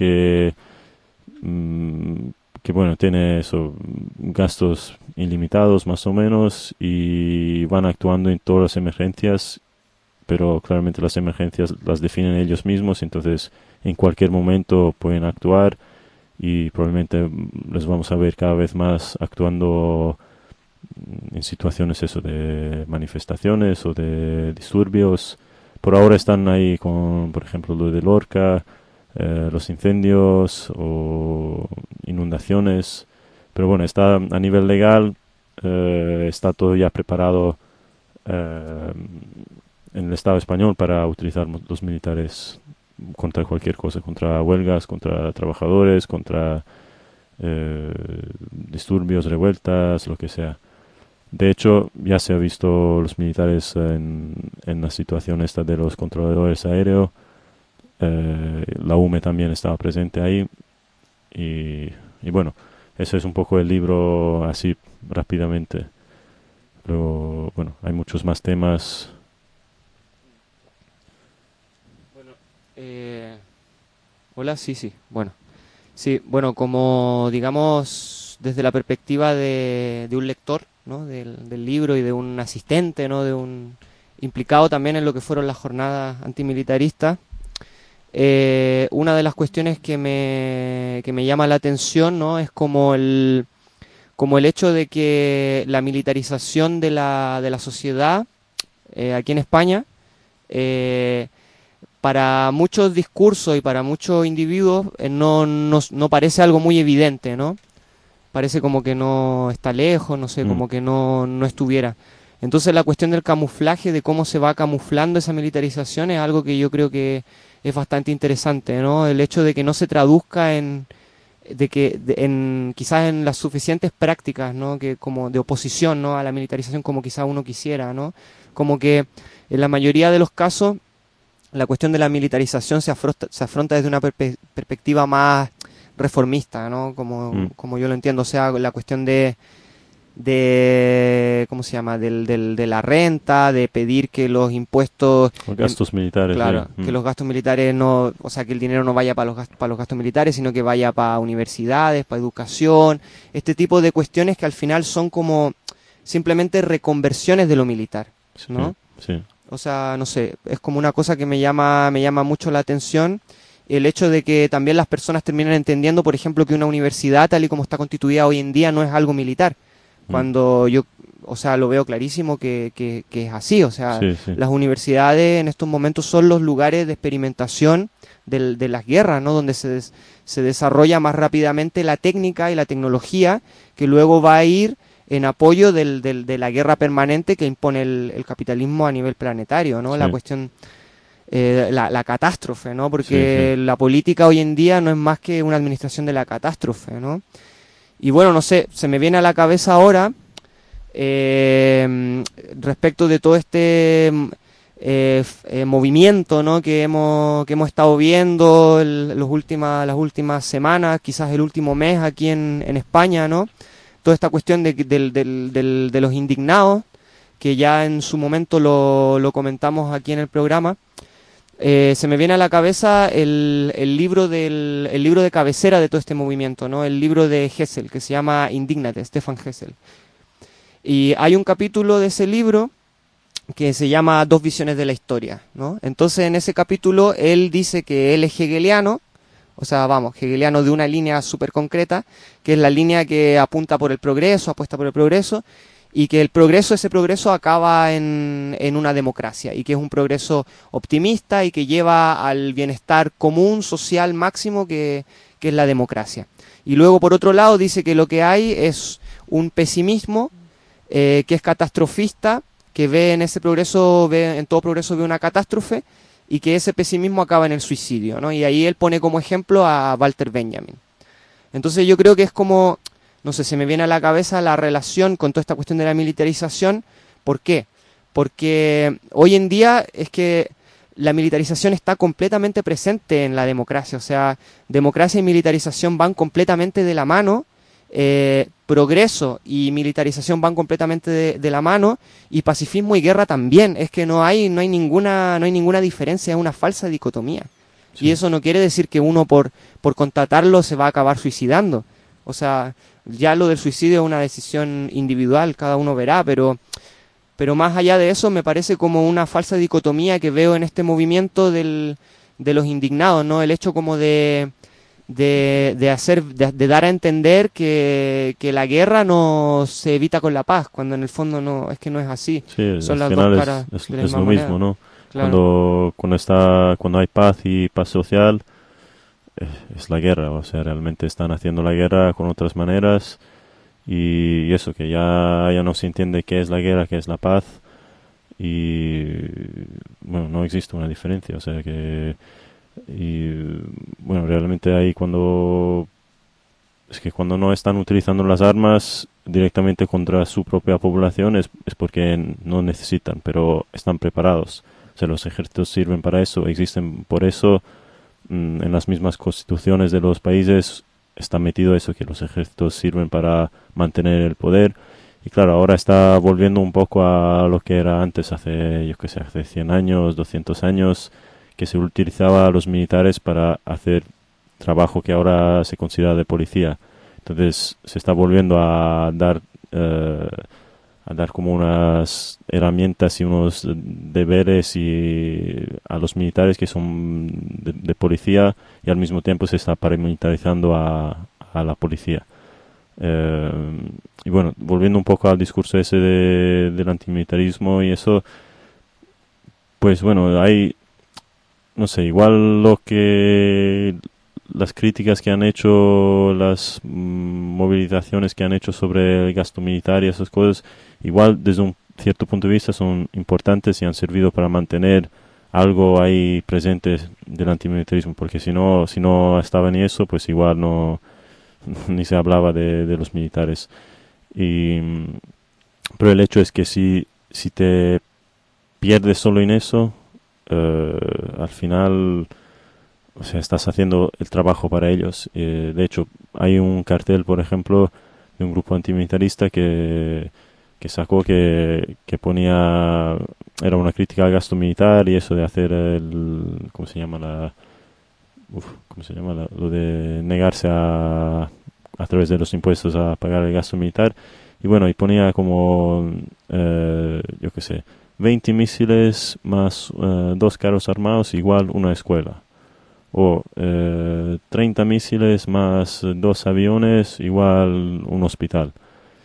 S2: que bueno, tiene eso, gastos ilimitados más o menos y van actuando en todas las emergencias, pero claramente las emergencias las definen ellos mismos, entonces en cualquier momento pueden actuar y probablemente les vamos a ver cada vez más actuando en situaciones eso de manifestaciones o de disturbios. Por ahora están ahí con, por ejemplo, lo de Lorca, los incendios o inundaciones, pero bueno, está a nivel legal, está todo ya preparado en el Estado español para utilizar los militares contra cualquier cosa, contra huelgas, contra trabajadores, contra disturbios, revueltas, lo que sea. De hecho, ya se ha visto los militares en la situación esta de los controladores aéreos. La UME también estaba presente ahí. Y bueno, ese es un poco el libro así rápidamente. Luego, bueno, hay muchos más temas.
S1: Bueno, hola, sí, sí, bueno. Sí, bueno, como digamos desde la perspectiva de un lector, ¿no? Del libro y de un asistente, ¿no? De un implicado también en lo que fueron las jornadas antimilitaristas, una de las cuestiones que me llama la atención, ¿no? Es como el hecho de que la militarización de la sociedad aquí en España, para muchos discursos y para muchos individuos no parece algo muy evidente, ¿no? Parece como que no está lejos, no sé, como que no estuviera. Entonces la cuestión del camuflaje, de cómo se va camuflando esa militarización, es algo que yo creo que es bastante interesante, ¿no? El hecho de que no se traduzca quizás en las suficientes prácticas, ¿no? Que como de oposición, ¿no? A la militarización como quizás uno quisiera, ¿no? Como que en la mayoría de los casos la cuestión de la militarización se afronta desde una perspectiva más reformista, ¿no? Como yo lo entiendo, o sea, la cuestión de ¿cómo se llama? De la renta, de pedir que los impuestos...
S2: Los gastos militares.
S1: Claro, que los gastos militares no... O sea, que el dinero no vaya para los gastos militares, sino que vaya para universidades, para educación, este tipo de cuestiones que al final son como simplemente reconversiones de lo militar, ¿no?
S2: Sí.
S1: O sea, no sé, es como una cosa que me llama mucho la atención, el hecho de que también las personas terminan entendiendo, por ejemplo, que una universidad tal y como está constituida hoy en día no es algo militar. Cuando yo, o sea, lo veo clarísimo que es así, o sea, las universidades en estos momentos son los lugares de experimentación de las guerras, ¿no? Donde se desarrolla más rápidamente la técnica y la tecnología que luego va a ir en apoyo de la guerra permanente que impone el capitalismo a nivel planetario, ¿no? La cuestión, la catástrofe, ¿no? Porque la política hoy en día no es más que una administración de la catástrofe, ¿no? Y bueno, no sé, se me viene a la cabeza ahora, respecto de todo este movimiento, ¿no? que hemos estado viendo las últimas semanas, quizás el último mes aquí en España, ¿no? Toda esta cuestión de los indignados, que ya en su momento lo comentamos aquí en el programa. Se me viene a la cabeza el libro de cabecera de todo este movimiento, ¿no? El libro de Hessel, que se llama Indignate, Stefan Hessel. Y hay un capítulo de ese libro que se llama Dos visiones de la historia, ¿no? Entonces en ese capítulo él dice que él es hegeliano, o sea, hegeliano de una línea súper concreta, que es la línea que apunta por el progreso, apuesta por el progreso, y que ese progreso acaba en una democracia, y que es un progreso optimista y que lleva al bienestar común, social máximo, que es la democracia. Y luego, por otro lado, dice que lo que hay es un pesimismo que es catastrofista, que ve en ese progreso, en todo progreso ve una catástrofe, y que ese pesimismo acaba en el suicidio, ¿no? Y ahí él pone como ejemplo a Walter Benjamin. Entonces yo creo que es como, no sé, se me viene a la cabeza la relación con toda esta cuestión de la militarización. ¿Por qué? Porque hoy en día es que la militarización está completamente presente en la democracia, o sea, democracia y militarización van completamente de la mano, progreso y militarización van completamente de la mano, y pacifismo y guerra también. Es que no hay ninguna diferencia, es una falsa dicotomía. Sí. Y eso no quiere decir que uno por constatarlo se va a acabar suicidando. O sea, ya lo del suicidio es una decisión individual, cada uno verá, pero más allá de eso me parece como una falsa dicotomía que veo en este movimiento de los indignados, ¿no? El hecho como de dar a entender que la guerra no se evita con la paz, cuando en el fondo no es así.
S2: Sí,
S1: son las
S2: dos
S1: caras de la
S2: es
S1: misma
S2: lo
S1: moneda.
S2: mismo, ¿no?
S1: Claro.
S2: Cuando hay paz y paz social, es la guerra. O sea, realmente están haciendo la guerra con otras maneras, y eso, que ya no se entiende qué es la guerra, qué es la paz, y bueno, no existe una diferencia. O sea que, y bueno, realmente ahí cuando no están utilizando las armas directamente contra su propia población es porque no necesitan, pero están preparados. O sea, los ejércitos sirven para eso, existen por eso. En las mismas constituciones de los países está metido eso, que los ejércitos sirven para mantener el poder. Y claro, ahora está volviendo un poco a lo que era antes, hace 100 años, 200 años, que se utilizaba a los militares para hacer trabajo que ahora se considera de policía. Entonces se está volviendo a dar como unas herramientas y unos deberes a los militares que son de policía, y al mismo tiempo se está paramilitarizando a la policía. Y bueno, volviendo un poco al discurso ese del antimilitarismo y eso, pues bueno, hay, no sé, igual las críticas que han hecho, las movilizaciones que han hecho sobre el gasto militar y esas cosas, igual desde un cierto punto de vista son importantes y han servido para mantener algo ahí presente del antimilitarismo, porque si no estaba ni eso, pues igual ni se hablaba de los militares. Pero el hecho es que si te pierdes solo en eso, al final, o sea, estás haciendo el trabajo para ellos. De hecho, hay un cartel, por ejemplo, de un grupo antimilitarista que sacó que ponía, era una crítica al gasto militar y eso de hacer ¿cómo se llama? Lo de negarse a través de los impuestos a pagar el gasto militar. Y bueno, y ponía como, 20 misiles más 2 carros armados igual una escuela. O 30 misiles más 2 aviones igual un hospital.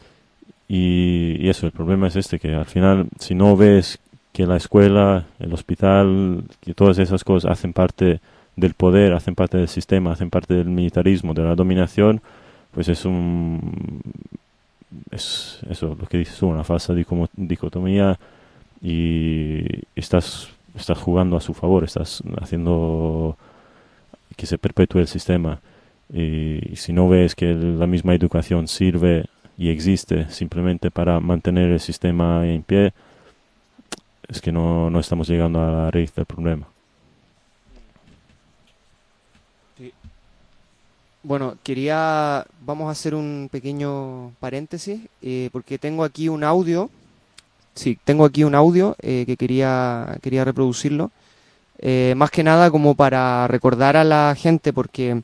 S2: Y eso, el problema es que al final, si no ves que la escuela, el hospital, que todas esas cosas hacen parte del poder, hacen parte del sistema, hacen parte del militarismo, de la dominación, pues es eso, lo que dices tú, una falsa dicotomía, y estás jugando a su favor, estás haciendo que se perpetúe el sistema. Y si no ves que la misma educación sirve y existe simplemente para mantener el sistema en pie, es que no estamos llegando a la raíz del problema.
S1: Sí. Bueno, vamos a hacer un pequeño paréntesis, porque tengo aquí un audio. Sí, tengo aquí un audio que quería reproducirlo. Más que nada como para recordar a la gente, porque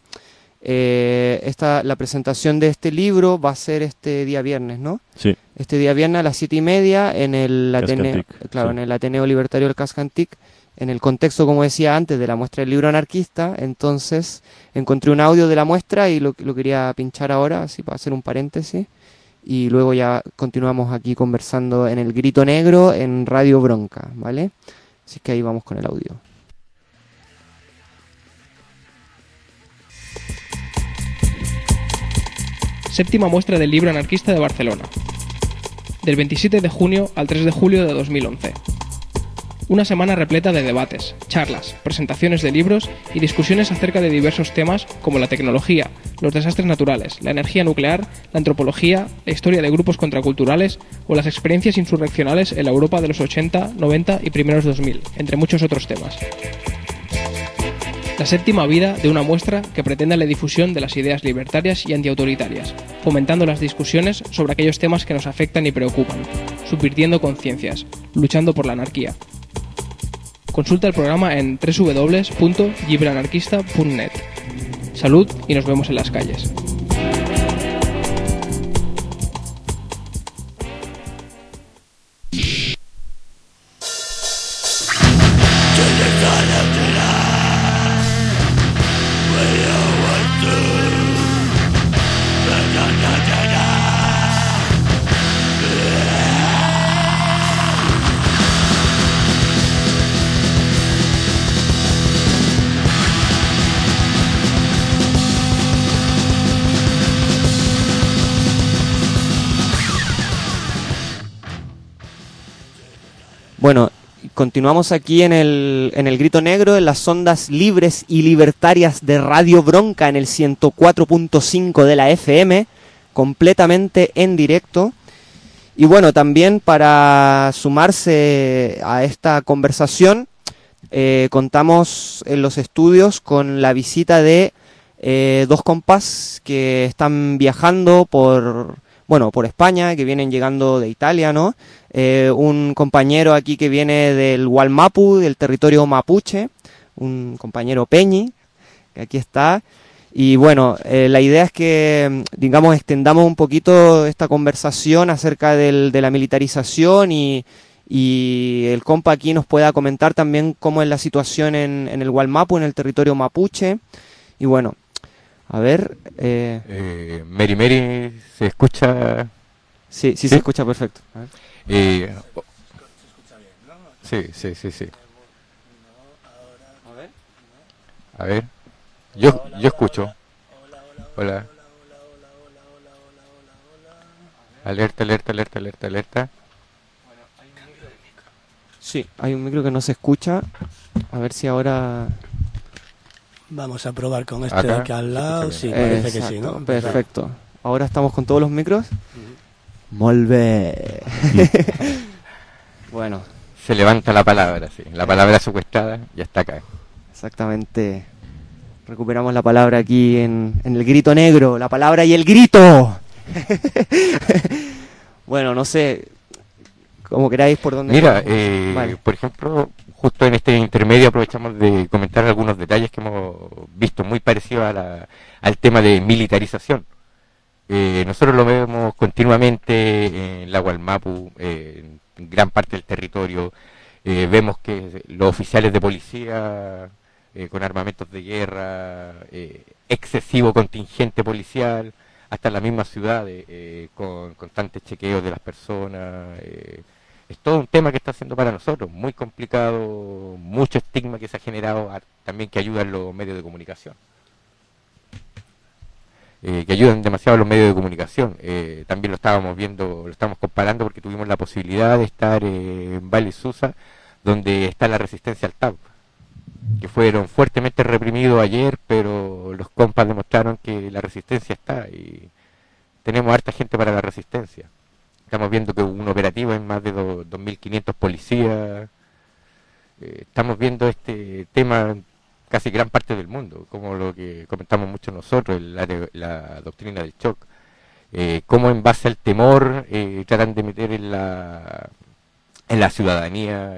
S1: la presentación de este libro va a ser este día viernes, ¿no?
S2: Sí.
S1: Este día viernes a las 7:30 en el Ateneo, claro,
S2: sí.
S1: En el Ateneo Libertario del Cascantic, en el contexto, como decía antes, de la muestra del libro anarquista. Entonces encontré un audio de la muestra y lo quería pinchar ahora, así para hacer un paréntesis, y luego ya continuamos aquí conversando en el Grito Negro en Radio Bronca, ¿vale? Así que ahí vamos con el audio.
S3: Séptima muestra del libro anarquista de Barcelona, del 27 de junio al 3 de julio de 2011. Una semana repleta de debates, charlas, presentaciones de libros y discusiones acerca de diversos temas como la tecnología, los desastres naturales, la energía nuclear, la antropología, la historia de grupos contraculturales o las experiencias insurreccionales en la Europa de los 80, 90 y primeros 2000, entre muchos otros temas. La séptima vida de una muestra que pretende la difusión de las ideas libertarias y antiautoritarias, fomentando las discusiones sobre aquellos temas que nos afectan y preocupan, subvirtiendo conciencias, luchando por la anarquía. Consulta el programa en www.libreanarquista.net. Salud y nos vemos en las calles.
S1: Bueno, continuamos aquí en el Grito Negro, en las ondas libres y libertarias de Radio Bronca en el 104.5 de la FM, completamente en directo. Y bueno, también para sumarse a esta conversación, contamos en los estudios con la visita de dos compas que están viajando por España, que vienen llegando de Italia, ¿no? Un compañero aquí que viene del Wallmapu, del territorio mapuche, un compañero Peñi, que aquí está. Y bueno, la idea es que, digamos, extendamos un poquito esta conversación acerca de la militarización y el compa aquí nos pueda comentar también cómo es la situación en el Wallmapu, en el territorio mapuche. Y bueno, a ver...
S4: Meri, ¿se escucha?
S1: Sí, se escucha perfecto. A ver.
S4: Sí. A ver. Yo escucho. Hola. Alerta.
S1: Sí, hay un micro que no se escucha. A ver si ahora...
S5: Vamos a probar con este
S4: Acá,
S5: de aquí al lado. Sí, parece que sí, ¿no?
S1: Perfecto. Ahora estamos con todos los micros. Molt bé. Bueno.
S4: Se levanta la palabra, sí. La palabra secuestrada ya está acá.
S1: Exactamente. Recuperamos la palabra aquí en el Grito Negro. La palabra y el grito. Bueno, no sé, como queráis por dónde...
S4: Mira,
S1: Vale.
S4: por ejemplo, justo en este intermedio aprovechamos de comentar algunos detalles que hemos visto muy parecidos al tema de militarización. Nosotros lo vemos continuamente en la Wallmapu, en gran parte del territorio. Vemos que los oficiales de policía con armamentos de guerra, excesivo contingente policial, hasta en la misma ciudad con constantes chequeos de las personas. Es todo un tema que está siendo para nosotros muy complicado, mucho estigma que se ha generado, también que ayudan los medios de comunicación. Que ayudan demasiado los medios de comunicación. También lo estábamos viendo, lo estamos comparando porque tuvimos la posibilidad de estar en Valle Susa, donde está la resistencia al TAP, que fueron fuertemente reprimidos ayer, pero los compas demostraron que la resistencia está y tenemos harta gente para la resistencia. Estamos viendo que hubo un operativo en más de 2.500 policías. Estamos viendo este tema casi gran parte del mundo, como lo que comentamos mucho nosotros, la doctrina del shock, cómo en base al temor tratan de meter en la ciudadanía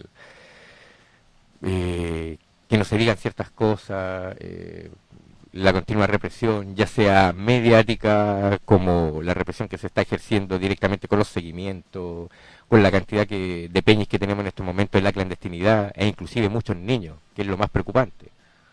S4: que no se digan ciertas cosas, la continua represión, ya sea mediática, como la represión que se está ejerciendo directamente con los seguimientos, con la cantidad de peñis que tenemos en estos momentos en la clandestinidad, e inclusive muchos niños, que es lo más preocupante.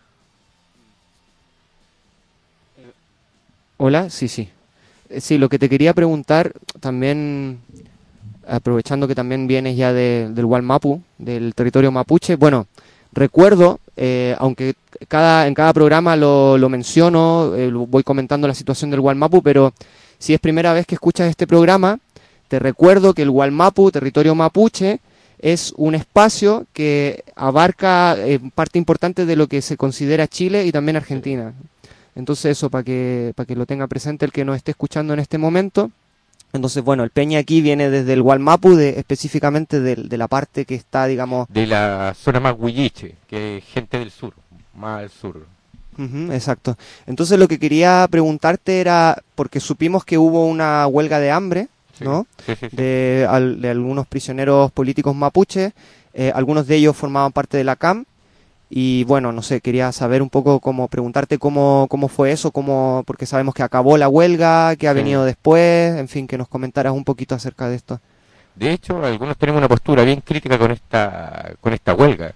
S1: Hola, sí. Sí, lo que te quería preguntar, también, aprovechando que también vienes ya del Wallmapu, del territorio mapuche, bueno, recuerdo, aunque en cada programa lo menciono, voy comentando la situación del Wallmapu, pero si es primera vez que escuchas este programa, te recuerdo que el Wallmapu, territorio mapuche, es un espacio que abarca parte importante de lo que se considera Chile y también Argentina. Entonces eso, para que lo tenga presente el que nos esté escuchando en este momento. Entonces, bueno, el Peña aquí viene desde el Wallmapu, específicamente de la parte que está, digamos...
S4: De la zona más huilliche, que es gente del sur, más al sur.
S1: Exacto. Entonces lo que quería preguntarte era, porque supimos que hubo una huelga de hambre, ¿no?
S4: Sí.
S1: De algunos prisioneros políticos mapuches, algunos de ellos formaban parte de la CAM, y bueno, no sé, quería saber un poco, preguntarte cómo fue eso, porque sabemos que acabó la huelga, que ha venido después, en fin, que nos comentaras un poquito acerca de esto.
S4: De hecho, algunos tenemos una postura bien crítica con esta huelga,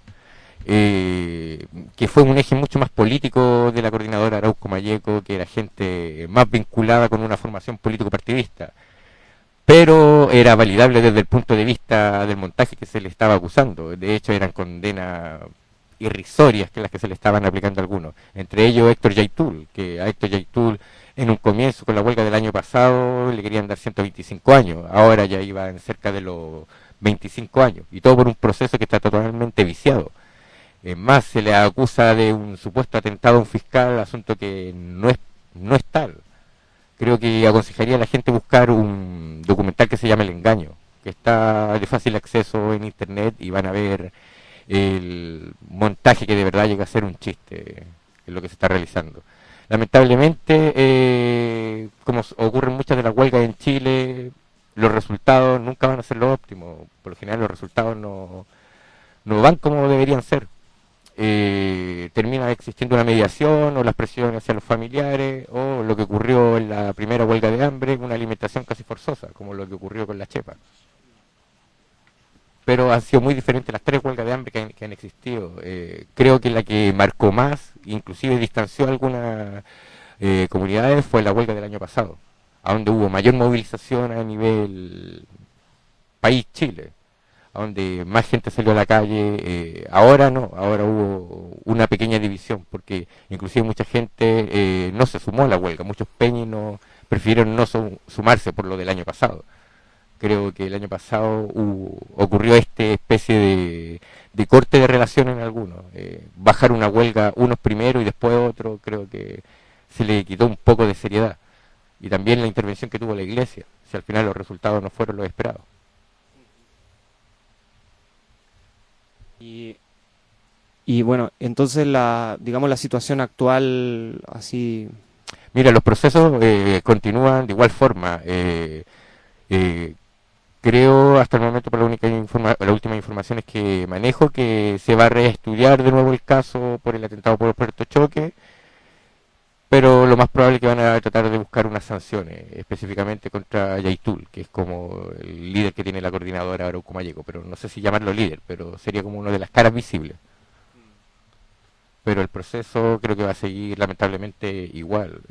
S4: que fue un eje mucho más político de la coordinadora Arauco Mayeco, que era gente más vinculada con una formación político-partidista, pero era validable desde el punto de vista del montaje que se le estaba acusando. De hecho, eran condenas irrisorias que las que se le estaban aplicando a algunos, entre ellos Héctor Yaitul, que a Héctor Yaitul en un comienzo con la huelga del año pasado le querían dar 125 años, ahora ya iba en cerca de los 25 años, y todo por un proceso que está totalmente viciado. Más se le acusa de un supuesto atentado a un fiscal, asunto que no es tal. Creo que aconsejaría a la gente buscar un documental que se llama El Engaño, que está de fácil acceso en internet, y van a ver el montaje que de verdad llega a ser un chiste en lo que se está realizando. Lamentablemente, como ocurren muchas de las huelgas en Chile, los resultados nunca van a ser lo óptimo. Por lo general los resultados no van como deberían ser. Termina existiendo una mediación o las presiones hacia los familiares, o lo que ocurrió en la primera huelga de hambre, una alimentación casi forzosa, como lo que ocurrió con la chepa. Pero han sido muy diferentes las tres huelgas de hambre que han existido. Creo que la que marcó más, inclusive distanció a algunas comunidades, fue la huelga del año pasado, a donde hubo mayor movilización a nivel país Chile, a donde más gente salió a la calle. Ahora no, ahora hubo una pequeña división, porque inclusive mucha gente no se sumó a la huelga, muchos peñinos prefirieron no sumarse por lo del año pasado. Creo que el año pasado ocurrió esta especie de corte de relación en algunos. Bajar una huelga unos primero y después otros, creo que se le quitó un poco de seriedad. Y también la intervención que tuvo la Iglesia, si al final los resultados no fueron los esperados.
S1: Y bueno, entonces digamos la situación actual así...
S4: Mira, los procesos continúan de igual forma. Creo hasta el momento, por las últimas informaciones que manejo, que se va a reestudiar de nuevo el caso por el atentado por Puerto Choque, pero lo más probable es que van a tratar de buscar unas sanciones, específicamente contra Yaitul, que es como el líder que tiene la coordinadora Arauco Mayeco, pero no sé si llamarlo líder, pero sería como una de las caras visibles. Pero el proceso creo que va a seguir lamentablemente igual.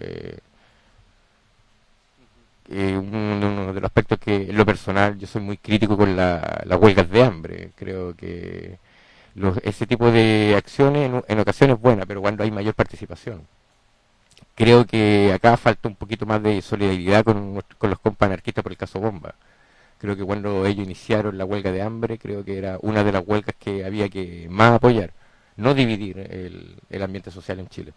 S4: Uno de los aspectos que en lo personal yo soy muy crítico con las huelgas de hambre. Creo que ese tipo de acciones en ocasiones es buena, pero cuando hay mayor participación. Creo que acá falta un poquito más de solidaridad con los compas anarquistas por el caso Bomba. Creo que cuando ellos iniciaron la huelga de hambre, creo que era una de las huelgas que había que más apoyar, no dividir el ambiente social en Chile.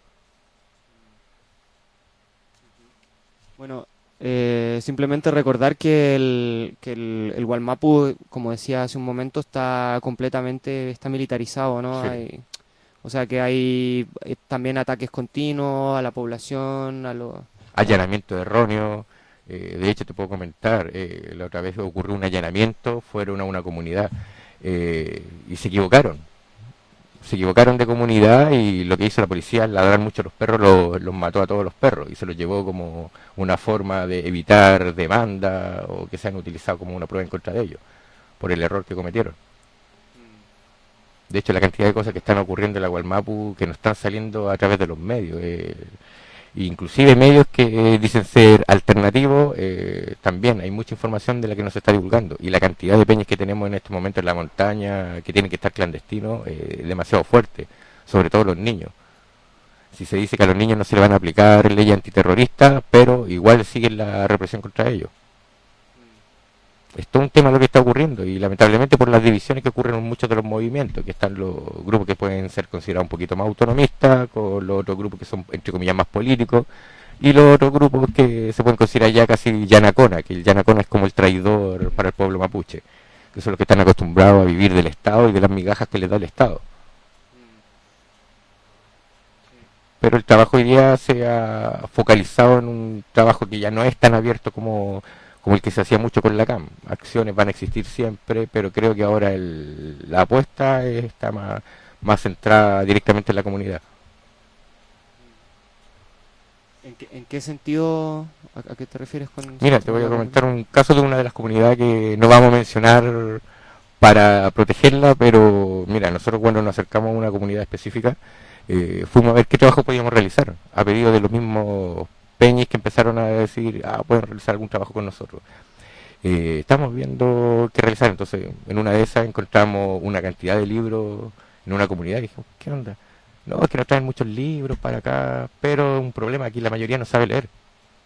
S1: Bueno, simplemente recordar que el Wallmapu, como decía hace un momento, está militarizado, ¿no?
S4: Sí.
S1: O sea que hay también ataques continuos a la población,
S4: allanamiento erróneo. De hecho, te puedo comentar, la otra vez ocurrió un allanamiento, fueron a una comunidad y se equivocaron. Se equivocaron de comunidad, y lo que hizo la policía al ladrar mucho a los perros, los mató a todos los perros y se los llevó como una forma de evitar demanda o que sean utilizados como una prueba en contra de ellos por el error que cometieron. De hecho, la cantidad de cosas que están ocurriendo en la Wallmapu que no están saliendo a través de los medios, inclusive medios que dicen ser alternativos, también hay mucha información de la que no se está divulgando, y la cantidad de peñas que tenemos en este momento en la montaña que tienen que estar clandestinos es demasiado fuerte, sobre todo los niños. Si se dice que a los niños no se le van a aplicar leyes antiterroristas, pero igual siguen la represión contra ellos. es todo un tema lo que está ocurriendo, y lamentablemente por las divisiones que ocurren en muchos de los movimientos, que están los grupos que pueden ser considerados un poquito más autonomistas, con los otros grupos que son entre comillas más políticos, y los otros grupos que se pueden considerar ya casi yanacona, que el yanacona es como el traidor para el pueblo mapuche, que son los que están acostumbrados a vivir del Estado y de las migajas que les da el Estado. Pero el trabajo hoy día se ha focalizado en un trabajo que ya no es tan abierto como el que se hacía mucho con la CAM. Acciones van a existir siempre, pero creo que ahora la apuesta está más centrada directamente en la comunidad.
S1: ¿En qué sentido, a qué te refieres con...?
S4: Mira, te voy a comentar un caso de una de las comunidades que no vamos a mencionar para protegerla, pero mira, nosotros cuando nos acercamos a una comunidad específica, fuimos a ver qué trabajo podíamos realizar, a pedido de los mismos peñis que empezaron a decir, pueden realizar algún trabajo con nosotros. Estamos viendo qué realizar, entonces en una de esas encontramos una cantidad de libros en una comunidad y dijimos, ¿qué onda? No, es que nos traen muchos libros para acá, pero un problema, aquí la mayoría no sabe leer.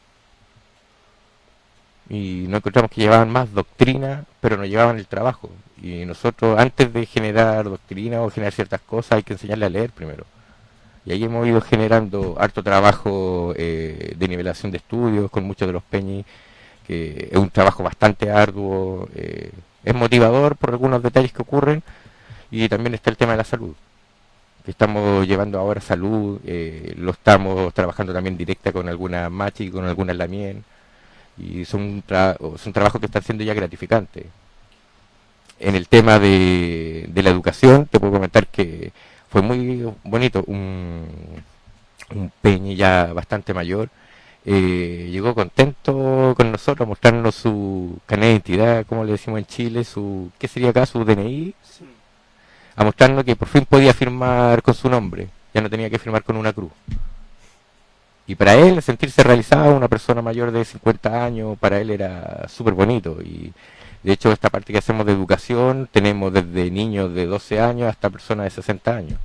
S4: Y nos encontramos que llevaban más doctrina, pero no llevaban el trabajo. Y nosotros, antes de generar doctrina o generar ciertas cosas, hay que enseñarle a leer primero. Y ahí hemos ido generando harto trabajo de nivelación de estudios con muchos de los peñis, que es un trabajo bastante arduo, es motivador por algunos detalles que ocurren, y también está el tema de la salud, que estamos llevando ahora salud, lo estamos trabajando también directa con algunas machi, con algunas lamien, y son trabajos que están siendo ya gratificantes. En el tema de la educación, te puedo comentar que fue muy bonito, un peñi ya bastante mayor, llegó contento con nosotros a mostrarnos su carnet de identidad, como le decimos en Chile, ¿qué sería acá? Su DNI, a mostrarnos que por fin podía firmar con su nombre, ya no tenía que firmar con una cruz. Y para él sentirse realizado, una persona mayor de 50 años, para él era súper bonito. Y de hecho esta parte que hacemos de educación, tenemos desde niños de 12 años hasta personas de 60 años.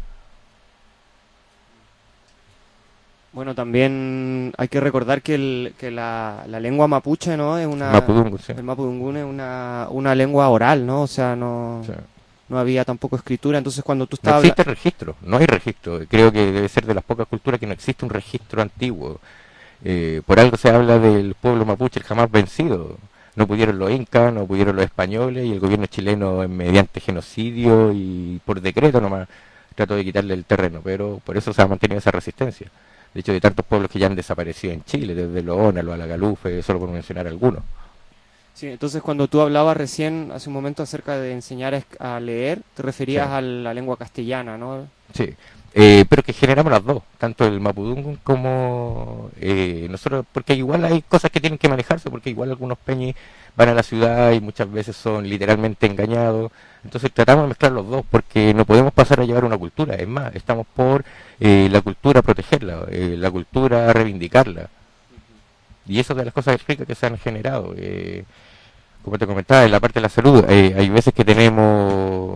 S1: Bueno, también hay que recordar que la lengua mapuche, ¿no? Es
S4: Mapudungun, sí.
S1: El mapudungun es una lengua oral, ¿no? O sea, no... Sí. No había tampoco escritura, entonces cuando tú estabas...
S4: No existe registro, no hay registro. Creo que debe ser de las pocas culturas que no existe un registro antiguo. Por algo se habla del pueblo mapuche, el jamás vencido. No pudieron los incas, no pudieron los españoles, y el gobierno chileno, mediante genocidio y por decreto nomás, trató de quitarle el terreno, pero por eso se ha mantenido esa resistencia. De hecho, de tantos pueblos que ya han desaparecido en Chile, desde los Ona, los Alagalufe, solo por mencionar algunos.
S1: Sí, entonces cuando tú hablabas recién, hace un momento, acerca de enseñar a leer, te referías a la lengua castellana, ¿no?
S4: Sí, pero que generamos las dos, tanto el mapudungun como nosotros, porque igual hay cosas que tienen que manejarse, porque igual algunos peñis van a la ciudad y muchas veces son literalmente engañados, entonces tratamos de mezclar los dos, porque no podemos pasar a llevar una cultura, es más, estamos por la cultura protegerla, la cultura reivindicarla, y eso es de las cosas ricas que se han generado. Como te comentaba, en la parte de la salud, hay veces que tenemos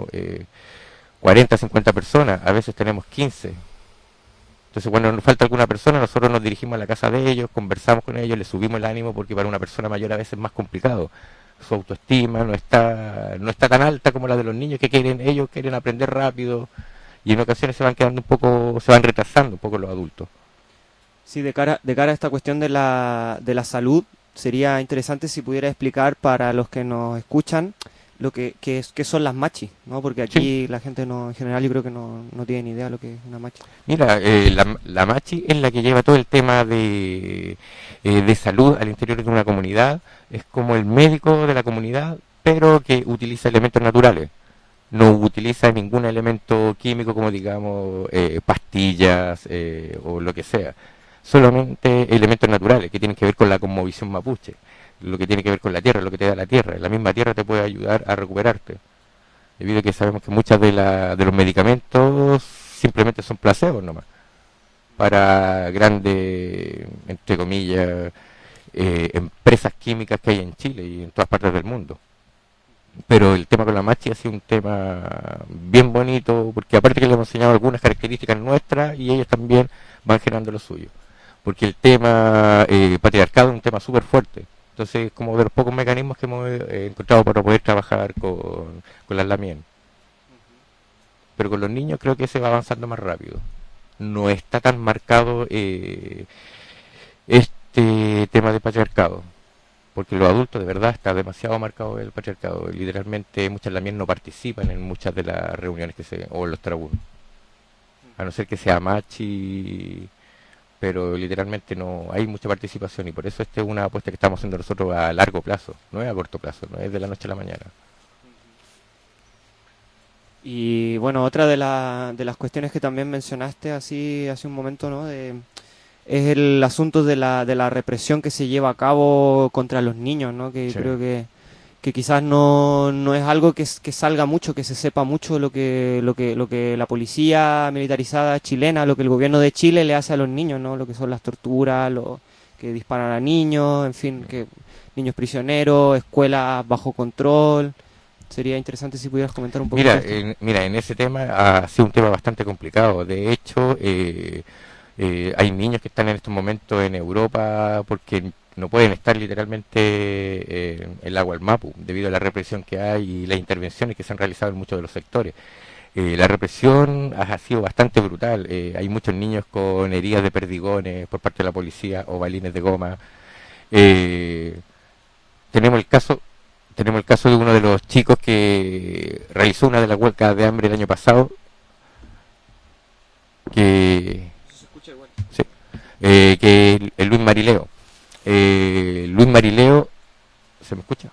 S4: 40, 50 personas, a veces tenemos 15. Entonces, cuando nos falta alguna persona, nosotros nos dirigimos a la casa de ellos, conversamos con ellos, les subimos el ánimo, porque para una persona mayor a veces es más complicado. Su autoestima no está tan alta como la de los niños, que ellos quieren aprender rápido, y en ocasiones se van retrasando un poco los adultos.
S1: Sí, de cara a esta cuestión de la salud, sería interesante si pudiera explicar para los que nos escuchan lo que son las machis, ¿no? Porque aquí sí, la gente en general yo creo que no tiene ni idea de lo que es una machi.
S4: Mira, la machi es la que lleva todo el tema de salud al interior de una comunidad, es como el médico de la comunidad, pero que utiliza elementos naturales. No utiliza ningún elemento químico como digamos pastillas o lo que sea. Solamente elementos naturales que tienen que ver con la cosmovisión mapuche, lo que tiene que ver con la tierra, lo que te da la tierra. La misma tierra te puede ayudar a recuperarte, debido a que sabemos que muchas de los medicamentos simplemente son placebos nomás, para grandes, entre comillas, empresas químicas que hay en Chile y en todas partes del mundo. Pero el tema con la machi ha sido un tema bien bonito, porque aparte que le hemos enseñado algunas características nuestras, y ellos también van generando lo suyo. Porque el tema patriarcado es un tema súper fuerte, Entonces, como de los pocos mecanismos que hemos encontrado para poder trabajar con las LAMIEN. Pero con los niños creo que se va avanzando más rápido. No está tan marcado este tema de patriarcado, porque los adultos de verdad está demasiado marcado el patriarcado. Literalmente muchas LAMIEN no participan en muchas de las reuniones o en los trabús, a no ser que sea machi, pero literalmente no hay mucha participación, y por eso esta es una apuesta que estamos haciendo nosotros a largo plazo, no es a corto plazo, no es de la noche a la mañana.
S1: Y bueno, otra de las cuestiones que también mencionaste así hace un momento, ¿no? Es el asunto de la represión que se lleva a cabo contra los niños, ¿no? Que sí. Creo que quizás no es algo que salga mucho, que se sepa mucho lo que la policía militarizada chilena, lo que el gobierno de Chile le hace a los niños, ¿no? Lo que son las torturas, lo que disparan a niños, en fin, que niños prisioneros, escuelas bajo control. Sería interesante si pudieras comentar un poco.
S4: Mira, en ese tema ha sido un tema bastante complicado. De hecho, hay niños que están en estos momentos en Europa porque no pueden estar literalmente en el agua del Mapu debido a la represión que hay y las intervenciones que se han realizado en muchos de los sectores. La represión ha sido bastante brutal. Hay muchos niños con heridas de perdigones por parte de la policía o balines de goma. Tenemos el caso de uno de los chicos que realizó una de las huelgas de hambre el año pasado, que el Luis Marileo. Luis Marileo, ¿se me escucha?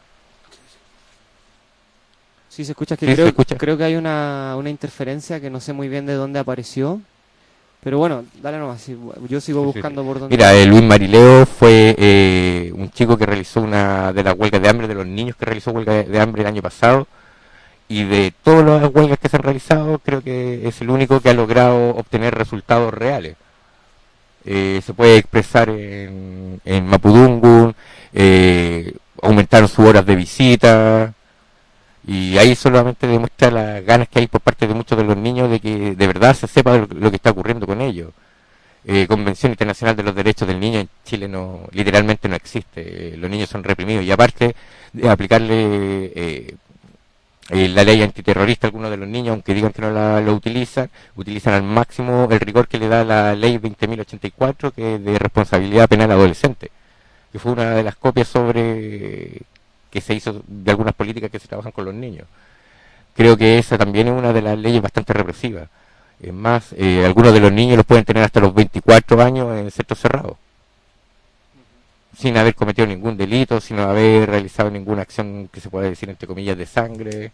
S1: Sí, se escucha, creo que hay una interferencia que no sé muy bien de dónde apareció. Pero bueno, dale nomás, yo sigo buscando por dónde...
S4: Mira, Luis Marileo fue un chico que realizó una de las huelgas de hambre, de los niños que realizó huelga de hambre el año pasado, y de todas las huelgas que se han realizado, creo que es el único que ha logrado obtener resultados reales. Se puede expresar en Mapudungun, aumentaron sus horas de visita, y ahí solamente demuestra las ganas que hay por parte de muchos de los niños de que de verdad se sepa lo que está ocurriendo con ellos. Convención Internacional de los Derechos del Niño en Chile literalmente no existe. Los niños son reprimidos, y aparte de aplicarle la ley antiterrorista a algunos de los niños, aunque digan que no lo utilizan al máximo el rigor que le da la ley 20.084, que es de responsabilidad penal adolescente, que fue una de las copias que se hizo de algunas políticas que se trabajan con los niños. Creo que esa también es una de las leyes bastante represivas. Es más, algunos de los niños los pueden tener hasta los 24 años en centros cerrados, sin haber cometido ningún delito, sin haber realizado ninguna acción que se pueda decir entre comillas de sangre.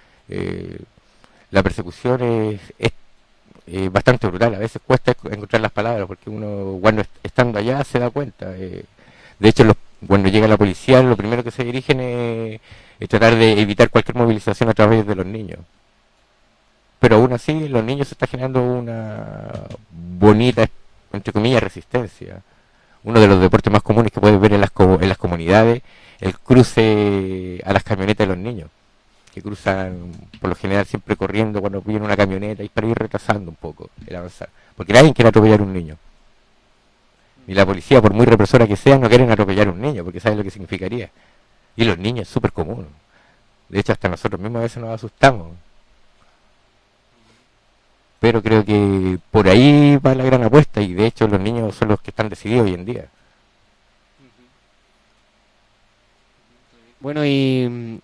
S4: La persecución es bastante brutal. A veces cuesta encontrar las palabras, porque uno cuando estando allá se da cuenta. De hecho, cuando llega la policía, lo primero que se dirigen es tratar de evitar cualquier movilización a través de los niños. Pero aún así, en los niños se está generando una bonita, entre comillas, resistencia. Uno de los deportes más comunes que puedes ver en las comunidades, el cruce a las camionetas de los niños, que cruzan por lo general siempre corriendo cuando viene una camioneta, y para ir retrasando un poco el avanzar, porque nadie quiere atropellar a un niño. Y la policía, por muy represora que sea, no quieren atropellar a un niño, porque saben lo que significaría. Y los niños es súper común. De hecho, hasta nosotros mismos a veces nos asustamos. Pero creo que por ahí va la gran apuesta, y de hecho los niños son los que están decididos hoy en día.
S1: Bueno, y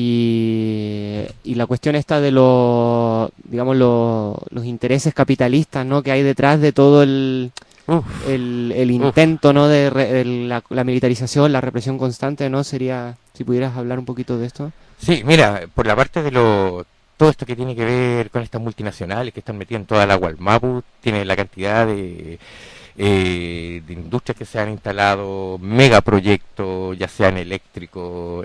S1: la cuestión esta de los intereses capitalistas, ¿no?, que hay detrás de todo el intento, ¿no?, de la militarización, la represión constante, ¿no? Sería, si pudieras hablar un poquito de esto.
S4: Sí, mira, por la parte de todo esto que tiene que ver con estas multinacionales que están metidas en toda el agua del Mapu, tiene la cantidad de industrias que se han instalado, megaproyectos, ya sean eléctricos,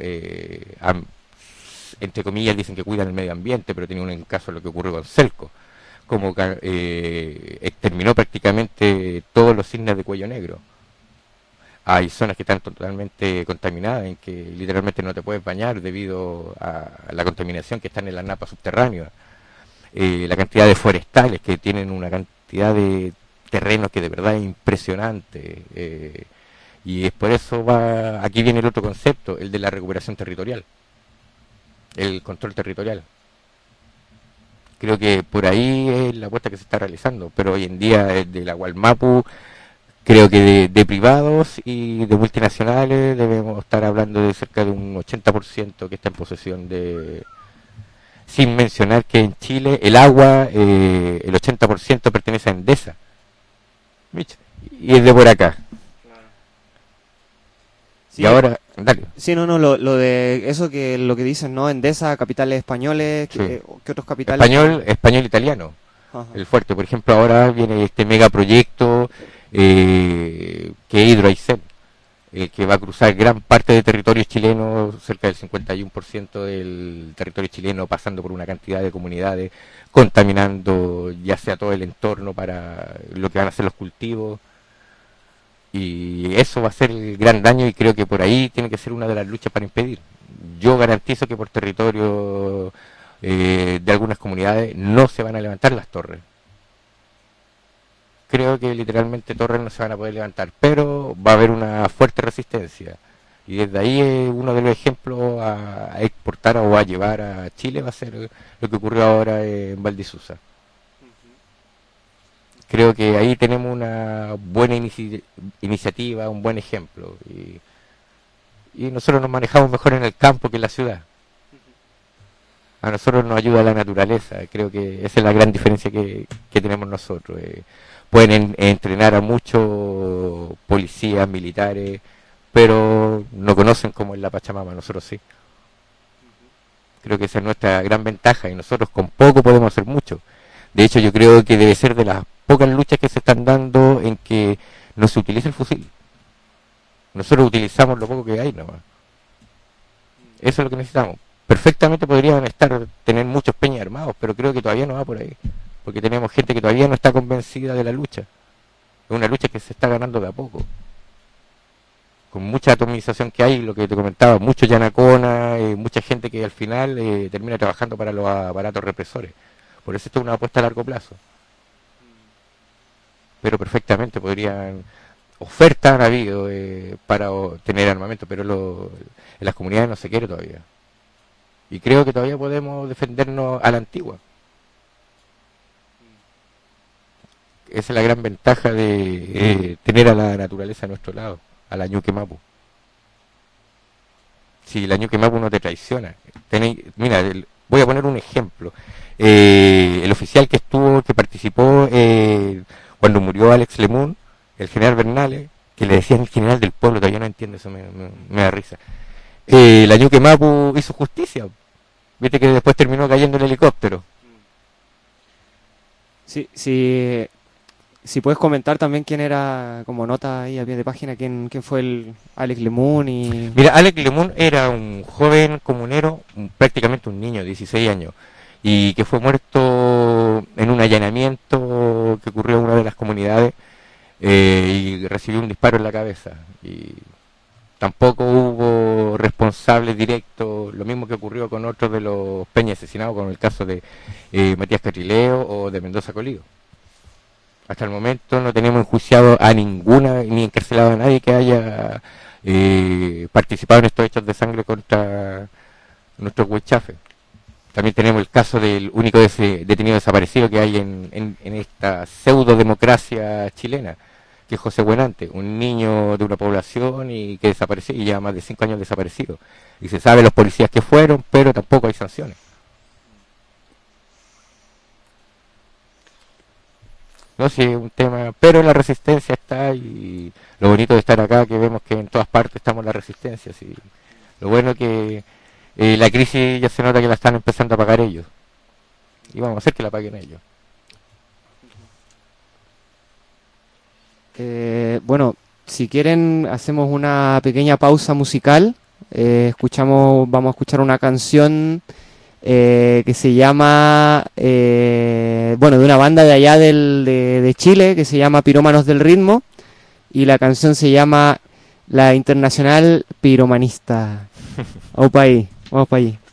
S4: entre comillas dicen que cuidan el medio ambiente, pero tiene un caso de lo que ocurrió con Celco, como exterminó prácticamente todos los cisnes de cuello negro. Hay zonas que están totalmente contaminadas, en que literalmente no te puedes bañar debido a la contaminación que está en las napas subterráneas. La cantidad de forestales que tienen una cantidad de terrenos que de verdad es impresionante. Y es por eso aquí viene el otro concepto, el de la recuperación territorial, el control territorial. Creo que por ahí es la apuesta que se está realizando, pero hoy en día desde la Gualmapu, creo que de privados y de multinacionales debemos estar hablando de cerca de un 80% que está en posesión de... Sin mencionar que en Chile el agua, el 80% pertenece a Endesa. Y es de por acá.
S1: Sí,
S4: y ahora, dale.
S1: Sí, no, lo de eso que lo que dicen, ¿no? Endesa, capitales españoles,
S4: Sí.
S1: ¿qué otros capitales?
S4: Español, italiano.
S1: Ajá.
S4: El fuerte, por ejemplo, ahora viene este megaproyecto que es Hidroaicén, que va a cruzar gran parte de territorio chileno, cerca del 51% del territorio chileno, pasando por una cantidad de comunidades, contaminando ya sea todo el entorno para lo que van a ser los cultivos. Y eso va a ser el gran daño y creo que por ahí tiene que ser una de las luchas para impedir. Yo garantizo que por territorio de algunas comunidades no se van a levantar las torres. Creo que literalmente torres no se van a poder levantar, pero va a haber una fuerte resistencia. Y desde ahí uno de los ejemplos a exportar o a llevar a Chile va a ser lo que ocurrió ahora en Valdisusa. Creo que ahí tenemos una buena iniciativa, un buen ejemplo. Y nosotros nos manejamos mejor en el campo que en la ciudad. A nosotros nos ayuda la naturaleza. Creo que esa es la gran diferencia que tenemos nosotros. Pueden entrenar a muchos policías, militares, pero no conocen cómo es la Pachamama. Nosotros sí. Creo que esa es nuestra gran ventaja y nosotros con poco podemos hacer mucho. De hecho, yo creo que debe ser de las pocas luchas que se están dando en que no se utiliza el fusil. Nosotros utilizamos lo poco que hay nomás. Eso es lo que necesitamos. Perfectamente podrían tener muchos peñas armados, pero creo que todavía no va por ahí. Porque tenemos gente que todavía no está convencida de la lucha. Es una lucha que se está ganando de a poco. Con mucha atomización que hay, lo que te comentaba, mucho yanacona, mucha gente que al final termina trabajando para los aparatos represores. Por eso esto es una apuesta a largo plazo. Pero perfectamente podrían... Ofertas han habido para tener armamento, pero en las comunidades no se quiere todavía. Y creo que todavía podemos defendernos a la antigua. Esa es la gran ventaja de tener a la naturaleza a nuestro lado, a la Ñuque Mapu. Si la Ñuque Mapu no te traiciona. Mira, voy a poner un ejemplo. El oficial que participó cuando murió Alex Lemun, el general Bernales, que le decían el general del pueblo, todavía no entiendo, eso me da risa. La Ñuque Mapu hizo justicia. Viste que después terminó cayendo el helicóptero.
S1: Sí, sí, si puedes comentar también quién era, como nota ahí a pie de página, quién fue el Alex Lemun y...
S4: Mira, Alex Lemun era un joven comunero, prácticamente un niño, 16 años, y que fue muerto en un allanamiento que ocurrió en una de las comunidades y recibió un disparo en la cabeza. Y tampoco hubo responsables directos, lo mismo que ocurrió con otros de los peñas asesinados, con el caso de Matías Catrileo o de Mendoza Colido. Hasta el momento no tenemos enjuiciado a ninguna, ni encarcelado a nadie que haya participado en estos hechos de sangre contra nuestros huichafes. También tenemos el caso del único detenido desaparecido que hay en esta pseudo democracia chilena, que es José Buenante, un niño de una población y que desapareció y lleva más de 5 años desaparecido. Y se sabe los policías que fueron, pero tampoco hay sanciones. No sé, es un tema, pero la resistencia está y lo bonito de estar acá que vemos que en todas partes estamos la resistencia, sí. Lo bueno que la crisis ya se nota que la están empezando a pagar ellos y vamos a hacer que la paguen ellos.
S1: Bueno, si quieren hacemos una pequeña pausa musical. Vamos a escuchar una canción que se llama, bueno, de una banda de allá de Chile que se llama Pirómanos del Ritmo y la canción se llama La Internacional Piromanista. Vamos para ahí, vamos para allí.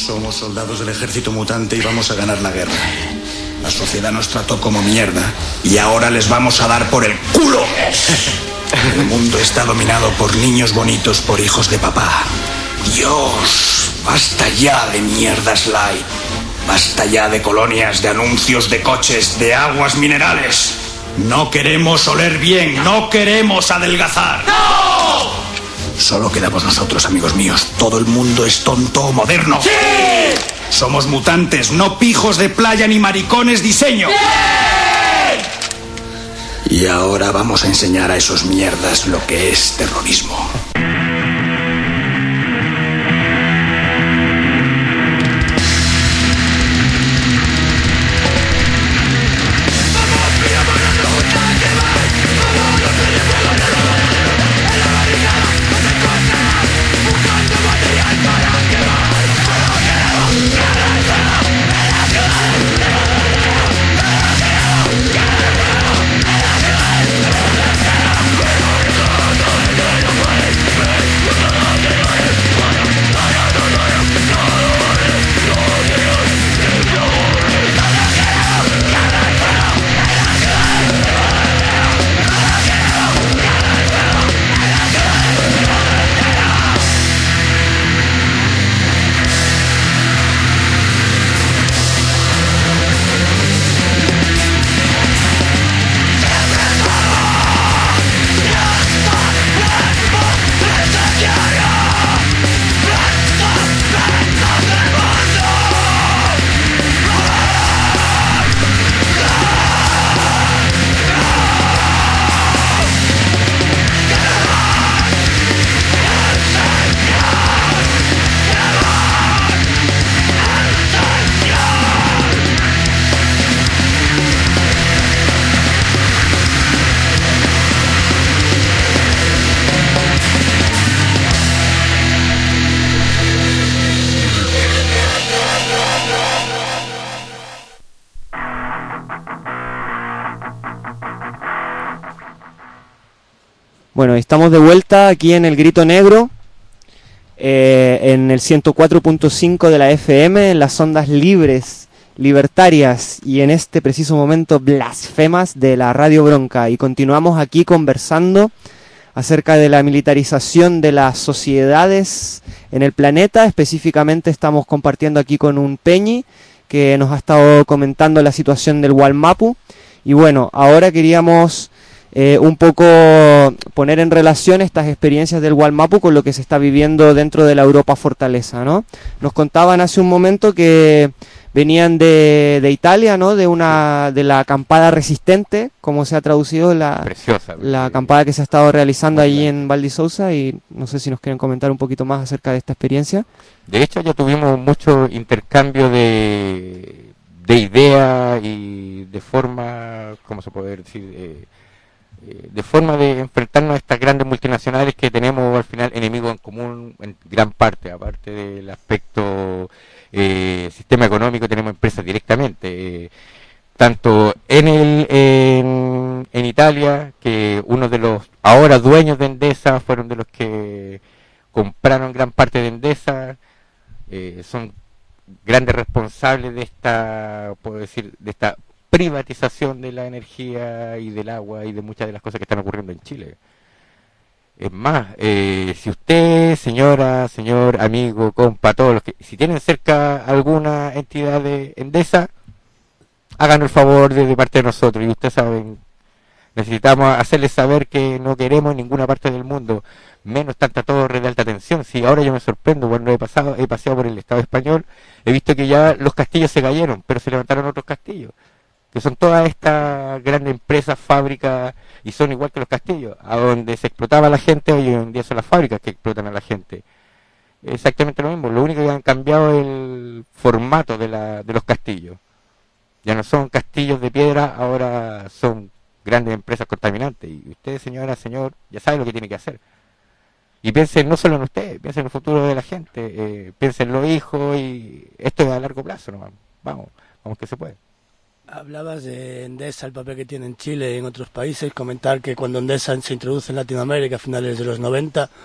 S6: Somos soldados del ejército mutante y vamos a ganar la guerra. La sociedad nos trató como mierda y ahora les vamos a dar por el culo. El mundo está dominado por niños bonitos, por hijos de papá. Dios, basta ya de mierdas light. Basta ya de colonias, de anuncios de coches, de aguas minerales. No queremos oler bien, no queremos adelgazar. ¡No! Solo quedamos nosotros, amigos míos. Todo el mundo es tonto o moderno. ¡Sí! Somos mutantes, no pijos de playa ni maricones diseño. ¡Sí! Y ahora vamos a enseñar a esos mierdas lo que es terrorismo.
S1: Bueno, estamos de vuelta aquí en el Grito Negro, en el 104.5 de la FM, en las ondas libres, libertarias y en este preciso momento blasfemas de la Radio Bronca. Y continuamos aquí conversando acerca de la militarización de las sociedades en el planeta. Específicamente estamos compartiendo aquí con un Peñi que nos ha estado comentando la situación del Wallmapu. Y bueno, ahora queríamos un poco poner en relación estas experiencias del Wallmapu con lo que se está viviendo dentro de la Europa Fortaleza, ¿no? Nos contaban hace un momento que venían de Italia, ¿no? De la acampada resistente, como se ha traducido
S4: Preciosa,
S1: la acampada que se ha estado realizando allí en Val di Sousa, y no sé si nos quieren comentar un poquito más acerca de esta experiencia.
S4: De hecho, ya tuvimos mucho intercambio de ideas y de forma, ¿cómo se puede decir? De forma de enfrentarnos a estas grandes multinacionales que tenemos al final enemigos en común en gran parte, aparte del aspecto sistema económico, tenemos empresas directamente, tanto en Italia, que uno de los ahora dueños de Endesa fueron de los que compraron gran parte de Endesa, son grandes responsables de esta, puedo decir, de esta privatización de la energía y del agua y de muchas de las cosas que están ocurriendo en Chile. Es más, si usted, señora, señor, amigo, compa, todos los que, si tienen cerca alguna entidad de Endesa, hagan el favor de parte de nosotros. Y ustedes saben, necesitamos hacerles saber que no queremos en ninguna parte del mundo, menos tanta torre de alta tensión. Si ahora yo me sorprendo, cuando he paseado por el Estado español, he visto que ya los castillos se cayeron, pero se levantaron otros castillos, que son todas estas grandes empresas, fábricas, y son igual que los castillos, a donde se explotaba a la gente, hoy en día son las fábricas que explotan a la gente. Exactamente lo mismo, lo único que han cambiado es el formato de los castillos. Ya no son castillos de piedra, ahora son grandes empresas contaminantes, y usted, señora, señor, ya sabe lo que tiene que hacer. Y piensen no solo en usted, piensen en el futuro de la gente, piensen en los hijos, y esto es a largo plazo, ¿no? Vamos que se puede.
S5: Hablabas de Endesa, el papel que tiene en Chile y en otros países, comentar que cuando Endesa se introduce en Latinoamérica a finales de los 90,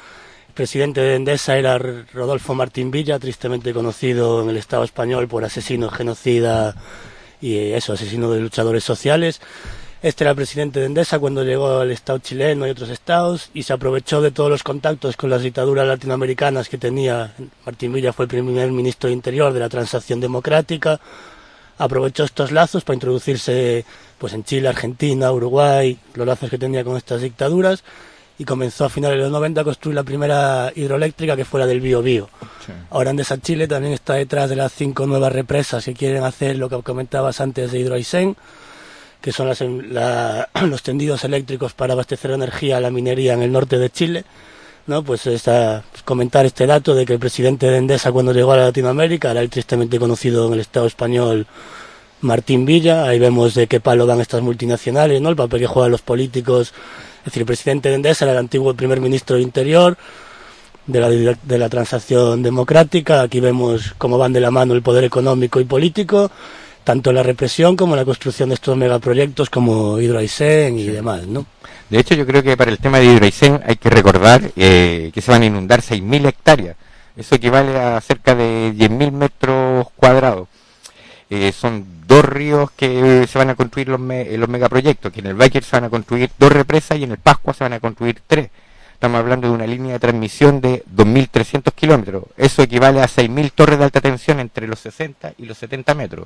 S5: El presidente de Endesa era Rodolfo Martín Villa, tristemente conocido en el Estado español por asesino, genocida y asesino de luchadores sociales. Este era el presidente de Endesa cuando llegó al Estado chileno y otros estados y se aprovechó de todos los contactos con las dictaduras latinoamericanas que tenía. Martín Villa fue el primer ministro de Interior de la Transición Democrática. Aprovechó estos lazos para introducirse pues en Chile, Argentina, Uruguay, los lazos que tenía con estas dictaduras, y comenzó a finales de los 90 a construir la primera hidroeléctrica, que fue la del Biobío. Sí. Ahora Endesa Chile también está detrás de las 5 nuevas represas que quieren hacer, lo que comentabas antes de Hidroaicén, que son los tendidos eléctricos para abastecer energía a la minería en el norte de Chile, ¿no? Pues comentar este dato de que el presidente de Endesa cuando llegó a Latinoamérica era el tristemente conocido en el Estado español Martín Villa. Ahí vemos de qué palo dan estas multinacionales, ¿no? El papel que juegan los políticos. Es decir, el presidente de Endesa era el antiguo primer ministro de Interior de la Transición Democrática. Aquí vemos cómo van de la mano el poder económico y político, tanto en la represión como en la construcción de estos megaproyectos como Hidroaicén y demás, ¿no?
S4: De hecho, yo creo que para el tema de Hidroaicén hay que recordar que se van a inundar 6.000 hectáreas. Eso equivale a cerca de 10.000 metros cuadrados. Son 2 ríos que se van a construir los megaproyectos, que en el Báquer se van a construir 2 represas y en el Pascua se van a construir 3. Estamos hablando de una línea de transmisión de 2.300 kilómetros. Eso equivale a 6.000 torres de alta tensión entre los 60 y los 70 metros.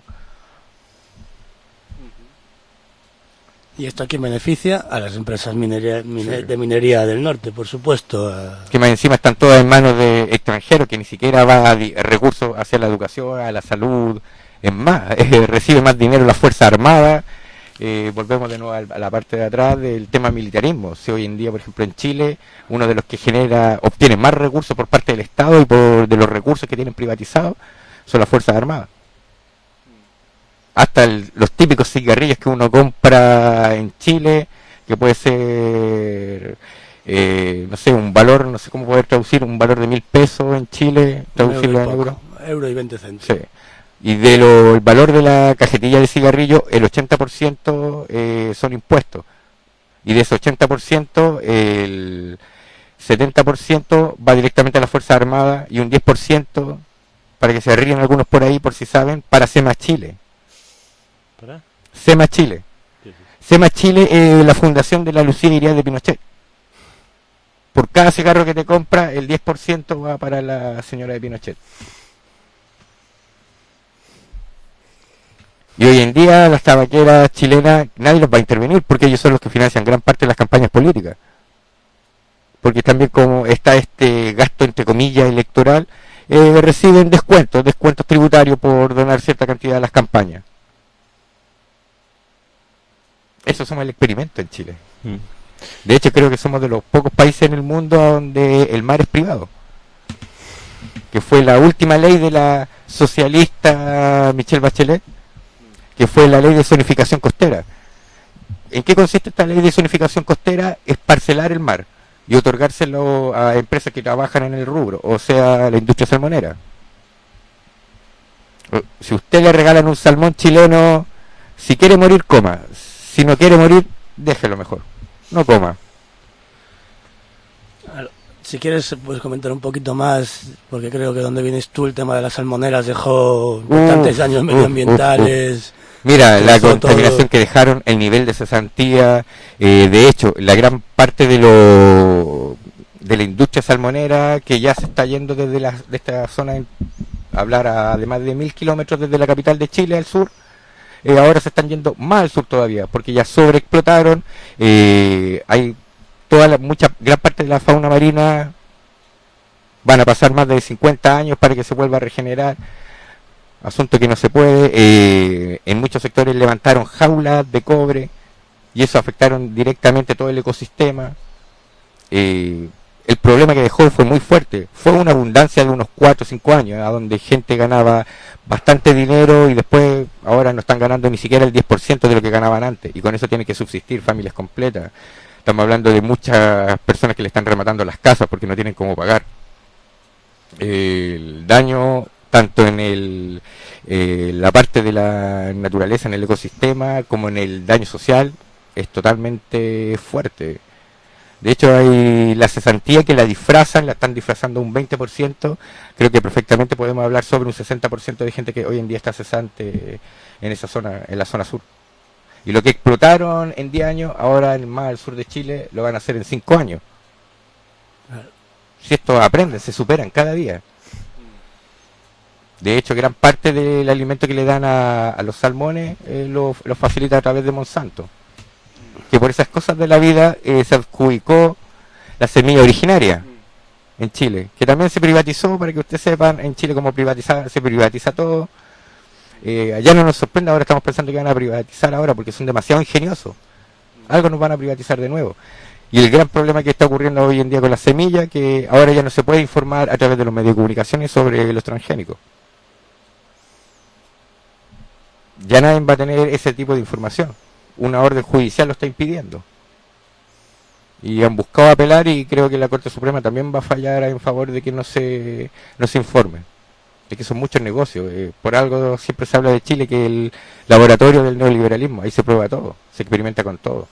S5: Y esto aquí beneficia a las empresas de minería del norte, por supuesto.
S4: Que más encima están todas en manos de extranjeros, que ni siquiera va a recursos hacia la educación, a la salud. Es más, recibe más dinero la Fuerza Armada. Volvemos de nuevo a la parte de atrás del tema militarismo. Si hoy en día, por ejemplo, en Chile, uno de los que obtiene más recursos por parte del Estado y de los recursos que tienen privatizados son las Fuerzas Armadas. Hasta los típicos cigarrillos que uno compra en Chile, que puede ser, no sé, un valor, no sé cómo poder traducir, un valor de 1.000 pesos en Chile, traducirlo en euros.
S5: Euro y 20 centavos.
S4: Sí. Y el valor de la cajetilla de cigarrillo, el 80% son impuestos. Y de ese 80%, el 70% va directamente a la Fuerza Armada y un 10%, para que se ríen algunos por ahí, por si saben, para SEMA Chile. ¿Para? SEMA Chile. Sí, sí. SEMA Chile es la fundación de la Lucía Iriarte de Pinochet. Por cada cigarro que te compra, el 10% va para la señora de Pinochet. Y hoy en día las tabaqueras chilenas, nadie los va a intervenir porque ellos son los que financian gran parte de las campañas políticas. Porque también como está este gasto entre comillas electoral, reciben descuentos tributarios por donar cierta cantidad a las campañas. Eso somos el experimento en Chile. De hecho, creo que somos de los pocos países en el mundo donde el mar es privado. Que fue la última ley de la socialista Michelle Bachelet, que fue la ley de zonificación costera. ¿En qué consiste esta ley de zonificación costera? Es parcelar el mar y otorgárselo a empresas que trabajan en el rubro, o sea, la industria salmonera. Si usted le regalan un salmón chileno, si quiere morir, coma. Si no quiere morir, déjelo mejor. No coma.
S5: Si quieres, puedes comentar un poquito más, porque creo que donde vienes tú, el tema de las salmoneras dejó bastantes daños medioambientales.
S4: Mira, la contaminación que dejaron, el nivel de cesantía, de hecho, la gran parte de la industria salmonera que ya se está yendo de esta zona, hablar a de más de 1.000 kilómetros desde la capital de Chile al sur, ahora se están yendo más al sur todavía, porque ya sobreexplotaron, hay gran parte de la fauna marina, van a pasar más de 50 años para que se vuelva a regenerar, asunto que no se puede. En muchos sectores levantaron jaulas de cobre y eso afectaron directamente todo el ecosistema. El problema que dejó fue muy fuerte, fue una abundancia de unos 4 o 5 años, a donde gente ganaba bastante dinero y después ahora no están ganando ni siquiera el 10% de lo que ganaban antes, y con eso tienen que subsistir familias completas. Estamos hablando de muchas personas que le están rematando las casas porque no tienen cómo pagar. El daño, tanto en la parte de la naturaleza, en el ecosistema, como en el daño social, es totalmente fuerte. De hecho, hay la cesantía que la disfrazan, la están disfrazando un 20%. Creo que perfectamente podemos hablar sobre un 60% de gente que hoy en día está cesante en esa zona, en la zona sur. Y lo que explotaron en 10 años, ahora en más al sur de Chile, lo van a hacer en 5 años. Si estos aprenden, se superan cada día. De hecho, gran parte del alimento que le dan a los salmones lo facilita a través de Monsanto. Que por esas cosas de la vida se adjudicó la semilla originaria en Chile, que también se privatizó, para que ustedes sepan, en Chile como se privatiza todo. Allá no nos sorprende, ahora estamos pensando que van a privatizar ahora porque son demasiado ingeniosos. Algo nos van a privatizar de nuevo. Y el gran problema que está ocurriendo hoy en día con la semilla, que ahora ya no se puede informar a través de los medios de comunicación sobre los transgénicos. Ya nadie va a tener ese tipo de información. Una orden judicial lo está impidiendo. Y han buscado apelar y creo que la Corte Suprema también va a fallar en favor de que no se informe. Es que son muchos negocios. Por algo siempre se habla de Chile que el laboratorio del neoliberalismo, ahí se prueba todo, se experimenta con todo.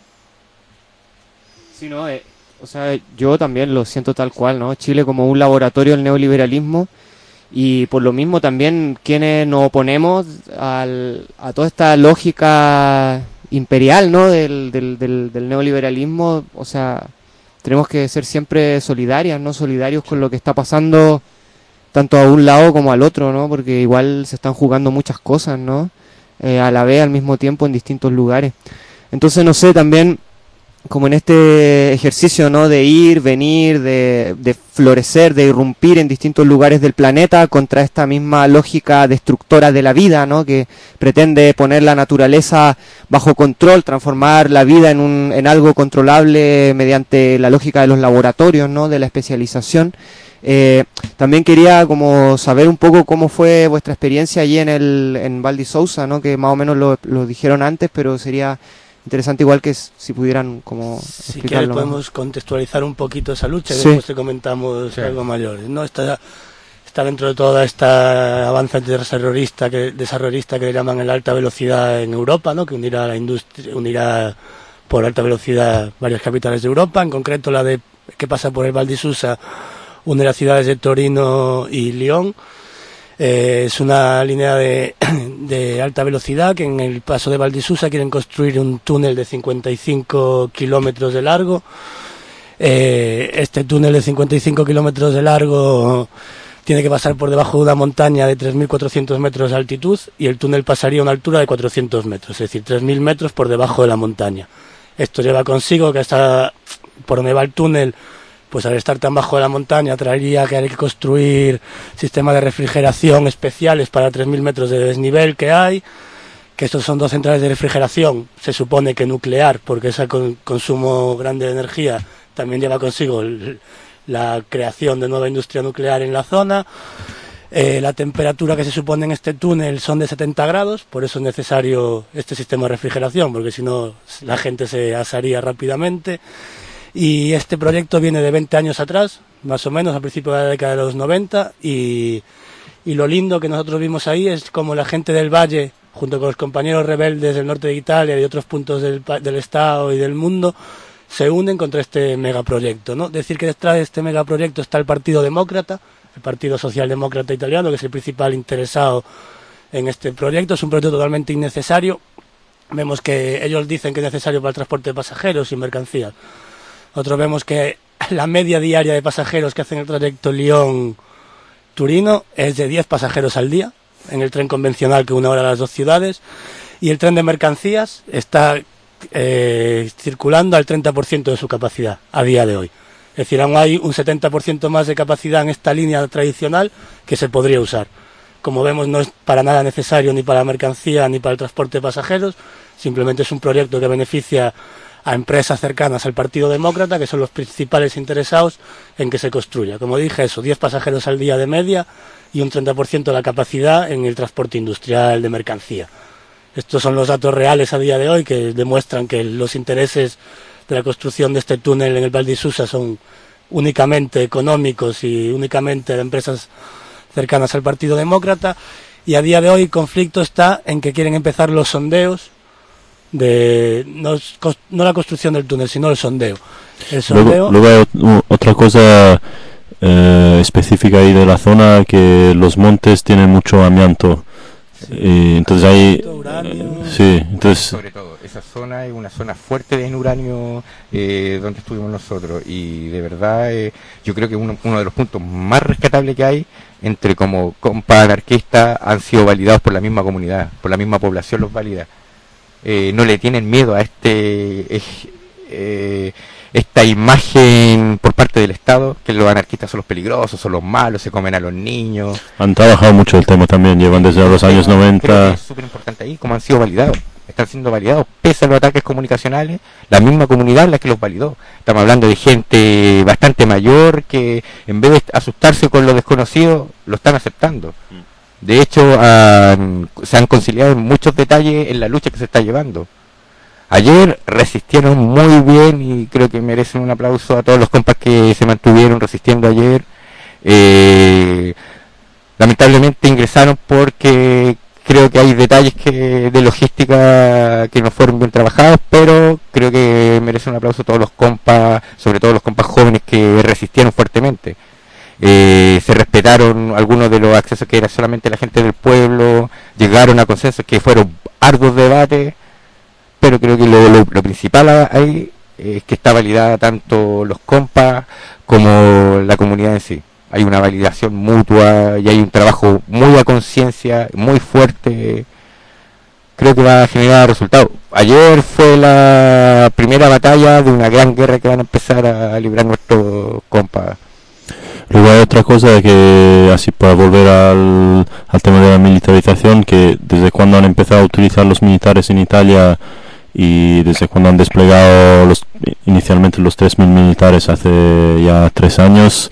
S1: Sí, no, o sea, yo también lo siento tal cual, ¿no? Chile como un laboratorio del neoliberalismo. Y por lo mismo también quienes nos oponemos a toda esta lógica imperial, ¿no? del neoliberalismo, o sea, tenemos que ser siempre solidarias, ¿no? Solidarios con lo que está pasando tanto a un lado como al otro, ¿no? Porque igual se están jugando muchas cosas, ¿no? A la vez, al mismo tiempo, en distintos lugares. Entonces, no sé, también como en este ejercicio, ¿no? De ir, venir, de florecer, de irrumpir en distintos lugares del planeta contra esta misma lógica destructora de la vida, ¿no? Que pretende poner la naturaleza bajo control, transformar la vida en algo controlable mediante la lógica de los laboratorios, ¿no? De la especialización. También quería como saber un poco cómo fue vuestra experiencia allí en Val di Sousa, ¿no? Que más o menos lo dijeron antes, pero sería interesante igual que si pudieran como
S5: si quieres podemos contextualizar un poquito esa lucha y
S1: sí.
S5: Después te comentamos algo mayor, ¿no? Está dentro de toda esta avance desarrollista que le llaman el alta velocidad en Europa, ¿no? Que unirá la industria, unirá por alta velocidad varias capitales de Europa, en concreto la de que pasa por el Val di Susa une las ciudades de Torino y Lyon. Es una línea de alta velocidad que en el paso de Val di Susa quieren construir un túnel de 55 kilómetros de largo. Este túnel de 55 kilómetros de largo tiene que pasar por debajo de una montaña de 3.400 metros de altitud y el túnel pasaría a una altura de 400 metros, es decir, 3.000 metros por debajo de la montaña. Esto lleva consigo que hasta por donde va el túnel, pues al estar tan bajo de la montaña traería que hay que construir sistemas de refrigeración especiales para 3.000 metros de desnivel que hay, que estos son 2 centrales de refrigeración, se supone que nuclear, porque ese consumo grande de energía también lleva consigo la creación de nueva industria nuclear en la zona. La temperatura que se supone en este túnel son de 70 grados, por eso es necesario este sistema de refrigeración, porque si no la gente se asaría rápidamente. Y este proyecto viene de 20 años atrás, más o menos, a principios de la década de los 90, y lo lindo que nosotros vimos ahí es como la gente del Valle, junto con los compañeros rebeldes del norte de Italia y de otros puntos del Estado y del mundo, se unen contra este megaproyecto, ¿no? Decir que detrás de este megaproyecto está el Partido Demócrata, el Partido Socialdemócrata Italiano, que es el principal interesado en este proyecto. Es un proyecto totalmente innecesario. Vemos que ellos dicen que es necesario para el transporte de pasajeros y mercancías. Nosotros vemos que la media diaria de pasajeros que hacen el trayecto Lyon-Turino es de 10 pasajeros al día, en el tren convencional que une ahora las dos ciudades, y el tren de mercancías está circulando al 30% de su capacidad a día de hoy. Es decir, aún hay un 70% más de capacidad en esta línea tradicional que se podría usar. Como vemos, no es para nada necesario ni para la mercancía ni para el transporte de pasajeros, simplemente es un proyecto que beneficia a empresas cercanas al Partido Demócrata, que son los principales interesados en que se construya. Como dije, 10 pasajeros al día de media y un 30% de la capacidad en el transporte industrial de mercancía. Estos son los datos reales a día de hoy que demuestran que los intereses de la construcción de este túnel en el Val di Susa son únicamente económicos y únicamente de empresas cercanas al Partido Demócrata. Y a día de hoy el conflicto está en que quieren empezar los sondeos no la construcción del túnel, sino el sondeo. El sondeo.
S2: Luego hay otra cosa específica ahí de la zona, que los montes tienen mucho amianto. Y entonces ahí sí, entonces
S4: sobre todo esa zona es una zona fuerte en uranio, donde estuvimos nosotros, y de verdad yo creo que uno de los puntos más rescatables que hay, entre como compas anarquistas, han sido validados por la misma comunidad, por la misma población los valida. No le tienen miedo a esta imagen por parte del Estado, que los anarquistas son los peligrosos, son los malos, se comen a los niños.
S2: Han trabajado mucho el tema también, llevan desde los años 90.
S4: Creo que es súper importante ahí cómo han sido validados. Están siendo validados pese a los ataques comunicacionales, la misma comunidad es la que los validó. Estamos hablando de gente bastante mayor que, en vez de asustarse con lo desconocido, lo están aceptando. De hecho, se han conciliado en muchos detalles en la lucha que se está llevando. Ayer resistieron muy bien y creo que merecen un aplauso a todos los compas que se mantuvieron resistiendo ayer. Lamentablemente ingresaron porque creo que hay detalles de logística que no fueron bien trabajados, pero creo que merecen un aplauso a todos los compas, sobre todo los compas jóvenes que resistieron fuertemente. Se respetaron algunos de los accesos que era solamente la gente del pueblo, llegaron a consensos que fueron arduos debates, pero creo que lo principal ahí es que está validada tanto los compas como la comunidad en sí. Hay una validación mutua y hay un trabajo muy a conciencia, muy fuerte. Creo que va a generar resultados. Ayer fue la primera batalla de una gran guerra que van a empezar a librar nuestros compas.
S2: Luego hay otra cosa que, así para volver al tema de la militarización, que desde cuando han empezado a utilizar los militares en Italia y desde cuando han desplegado inicialmente los 3.000 militares hace ya 3 años,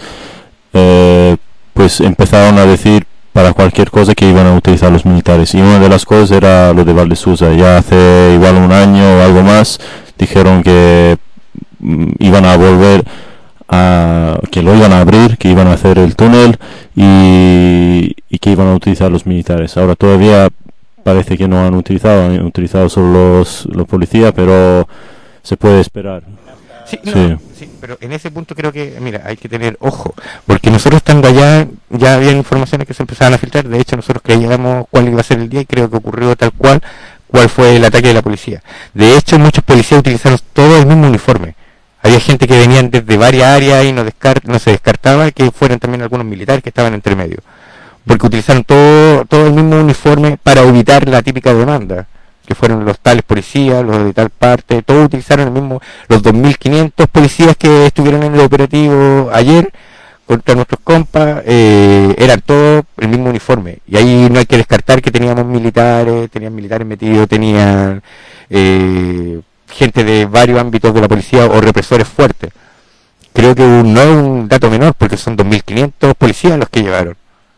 S2: pues empezaron a decir para cualquier cosa que iban a utilizar los militares, y una de las cosas era lo de Val de Susa. Ya hace igual un año o algo más dijeron que iban a volver que lo iban a abrir, que iban a hacer el túnel y que iban a utilizar los militares. Ahora todavía parece que no han utilizado solo los policías, pero se puede esperar.
S4: Sí, pero en ese punto creo que, mira, hay que tener ojo, porque nosotros estando allá ya había informaciones que se empezaban a filtrar. De hecho, nosotros creíamos cuál iba a ser el día y creo que ocurrió tal cual fue el ataque de la policía. De hecho, muchos policías utilizaron todo el mismo uniforme. Había gente que venían desde varias áreas y no se descartaba que fueran también algunos militares que estaban entre medio, porque utilizaron todo el mismo uniforme para evitar la típica demanda, que fueron los tales policías, los de tal parte, todos utilizaron el mismo. Los 2.500 policías que estuvieron en el operativo ayer contra nuestros compas, eran todos el mismo uniforme, y ahí no hay que descartar que tenían militares metidos, tenían gente de varios ámbitos de la policía o represores fuertes. Creo que no es un dato menor, porque son 2.500 policías los que llevaron.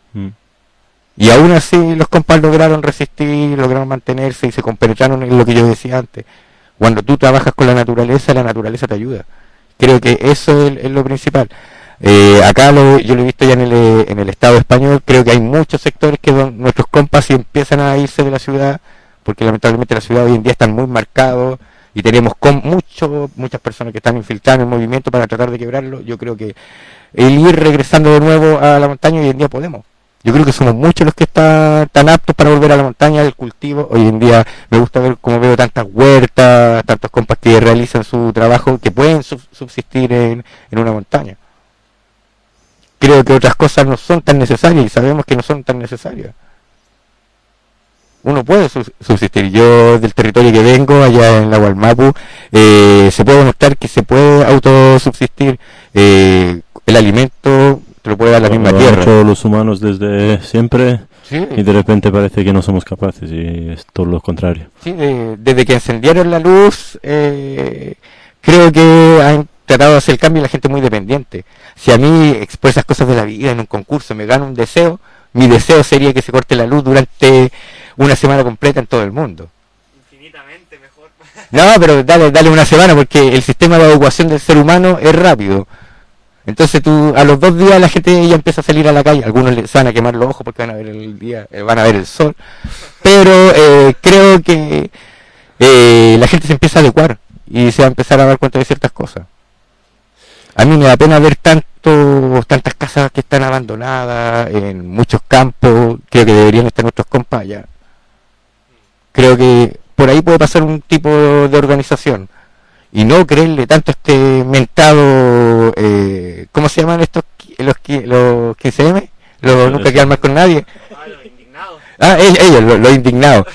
S4: Y aún así los compas lograron resistir, lograron mantenerse y se compenetraron en lo que yo decía antes. Cuando tú trabajas con la naturaleza te ayuda. Creo que eso es lo principal. Acá yo lo he visto ya en el Estado español. Creo que hay muchos sectores que nuestros compas si empiezan a irse de la ciudad, porque lamentablemente la ciudad hoy en día está muy marcado y tenemos muchas personas que están infiltrando el movimiento para tratar de quebrarlo. Yo creo que el ir regresando de nuevo a la montaña hoy en día podemos. Yo creo que somos muchos los que están tan aptos para volver a la montaña, al cultivo. Hoy en día me gusta ver como veo tantas huertas, tantos compas que realizan su trabajo, que pueden subsistir en una montaña. Creo que otras cosas no son tan necesarias y sabemos que no son tan necesarias. Uno puede subsistir. Yo del territorio que vengo, allá en la Gualmapu, se puede demostrar que se puede autosubsistir. El alimento te lo puede dar la misma tierra.
S2: Hecho los humanos desde siempre,
S4: sí.
S2: Y de repente parece que no somos capaces, y es todo lo contrario.
S4: Sí, desde que encendieron la luz, creo que han tratado de hacer el cambio y la gente es muy dependiente. Si a mí expresas cosas de la vida en un concurso, me gano un deseo, mi deseo sería que se corte la luz durante una semana completa en todo el mundo.
S1: Infinitamente mejor.
S4: No, pero dale una semana, porque el sistema de evacuación del ser humano es rápido. Entonces a los 2 días la gente ya empieza a salir a la calle. Algunos se van a quemar los ojos porque van a ver el día, van a ver el sol. Pero creo que la gente se empieza a adecuar y se va a empezar a dar cuenta de ciertas cosas. A mí me da pena ver tantas casas que están abandonadas en muchos campos. Creo que deberían estar nuestros compas allá. Creo que por ahí puede pasar un tipo de organización y no creerle tanto a este mentado, ¿cómo se llaman estos? Los 15M, los nunca quedan mal con nadie. Ellos, los indignados.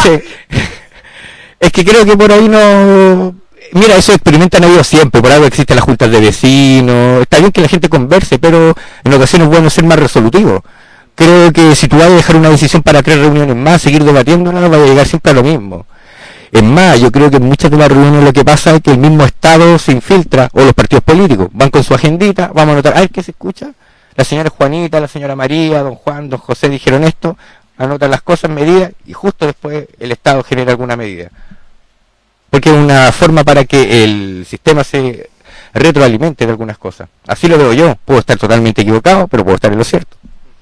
S4: Es que creo que por ahí no. Mira, esos experimentos han habido siempre, por algo existen las juntas de vecinos, está bien que la gente converse, pero en ocasiones es bueno ser más resolutivo. Creo que si tú vas a dejar una decisión para 3 reuniones más, seguir debatiendo, no va a llegar siempre a lo mismo. Es más, yo creo que en muchas de las reuniones lo que pasa es que el mismo Estado se infiltra, o los partidos políticos, van con su agendita, vamos a anotar, a ver qué se escucha, la señora Juanita, la señora María, don Juan, don José dijeron esto, anotan las cosas, medidas, y justo después el Estado genera alguna medida. Porque es una forma para que el sistema se retroalimente de algunas cosas. Así lo veo yo. Puedo estar totalmente equivocado, pero puedo estar en lo cierto.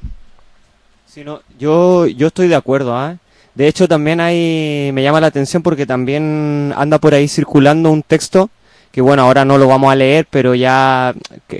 S1: Sí, no, yo estoy de acuerdo, ¿eh? De hecho, también me llama la atención porque también anda por ahí circulando un texto que, bueno, ahora no lo vamos a leer, pero ya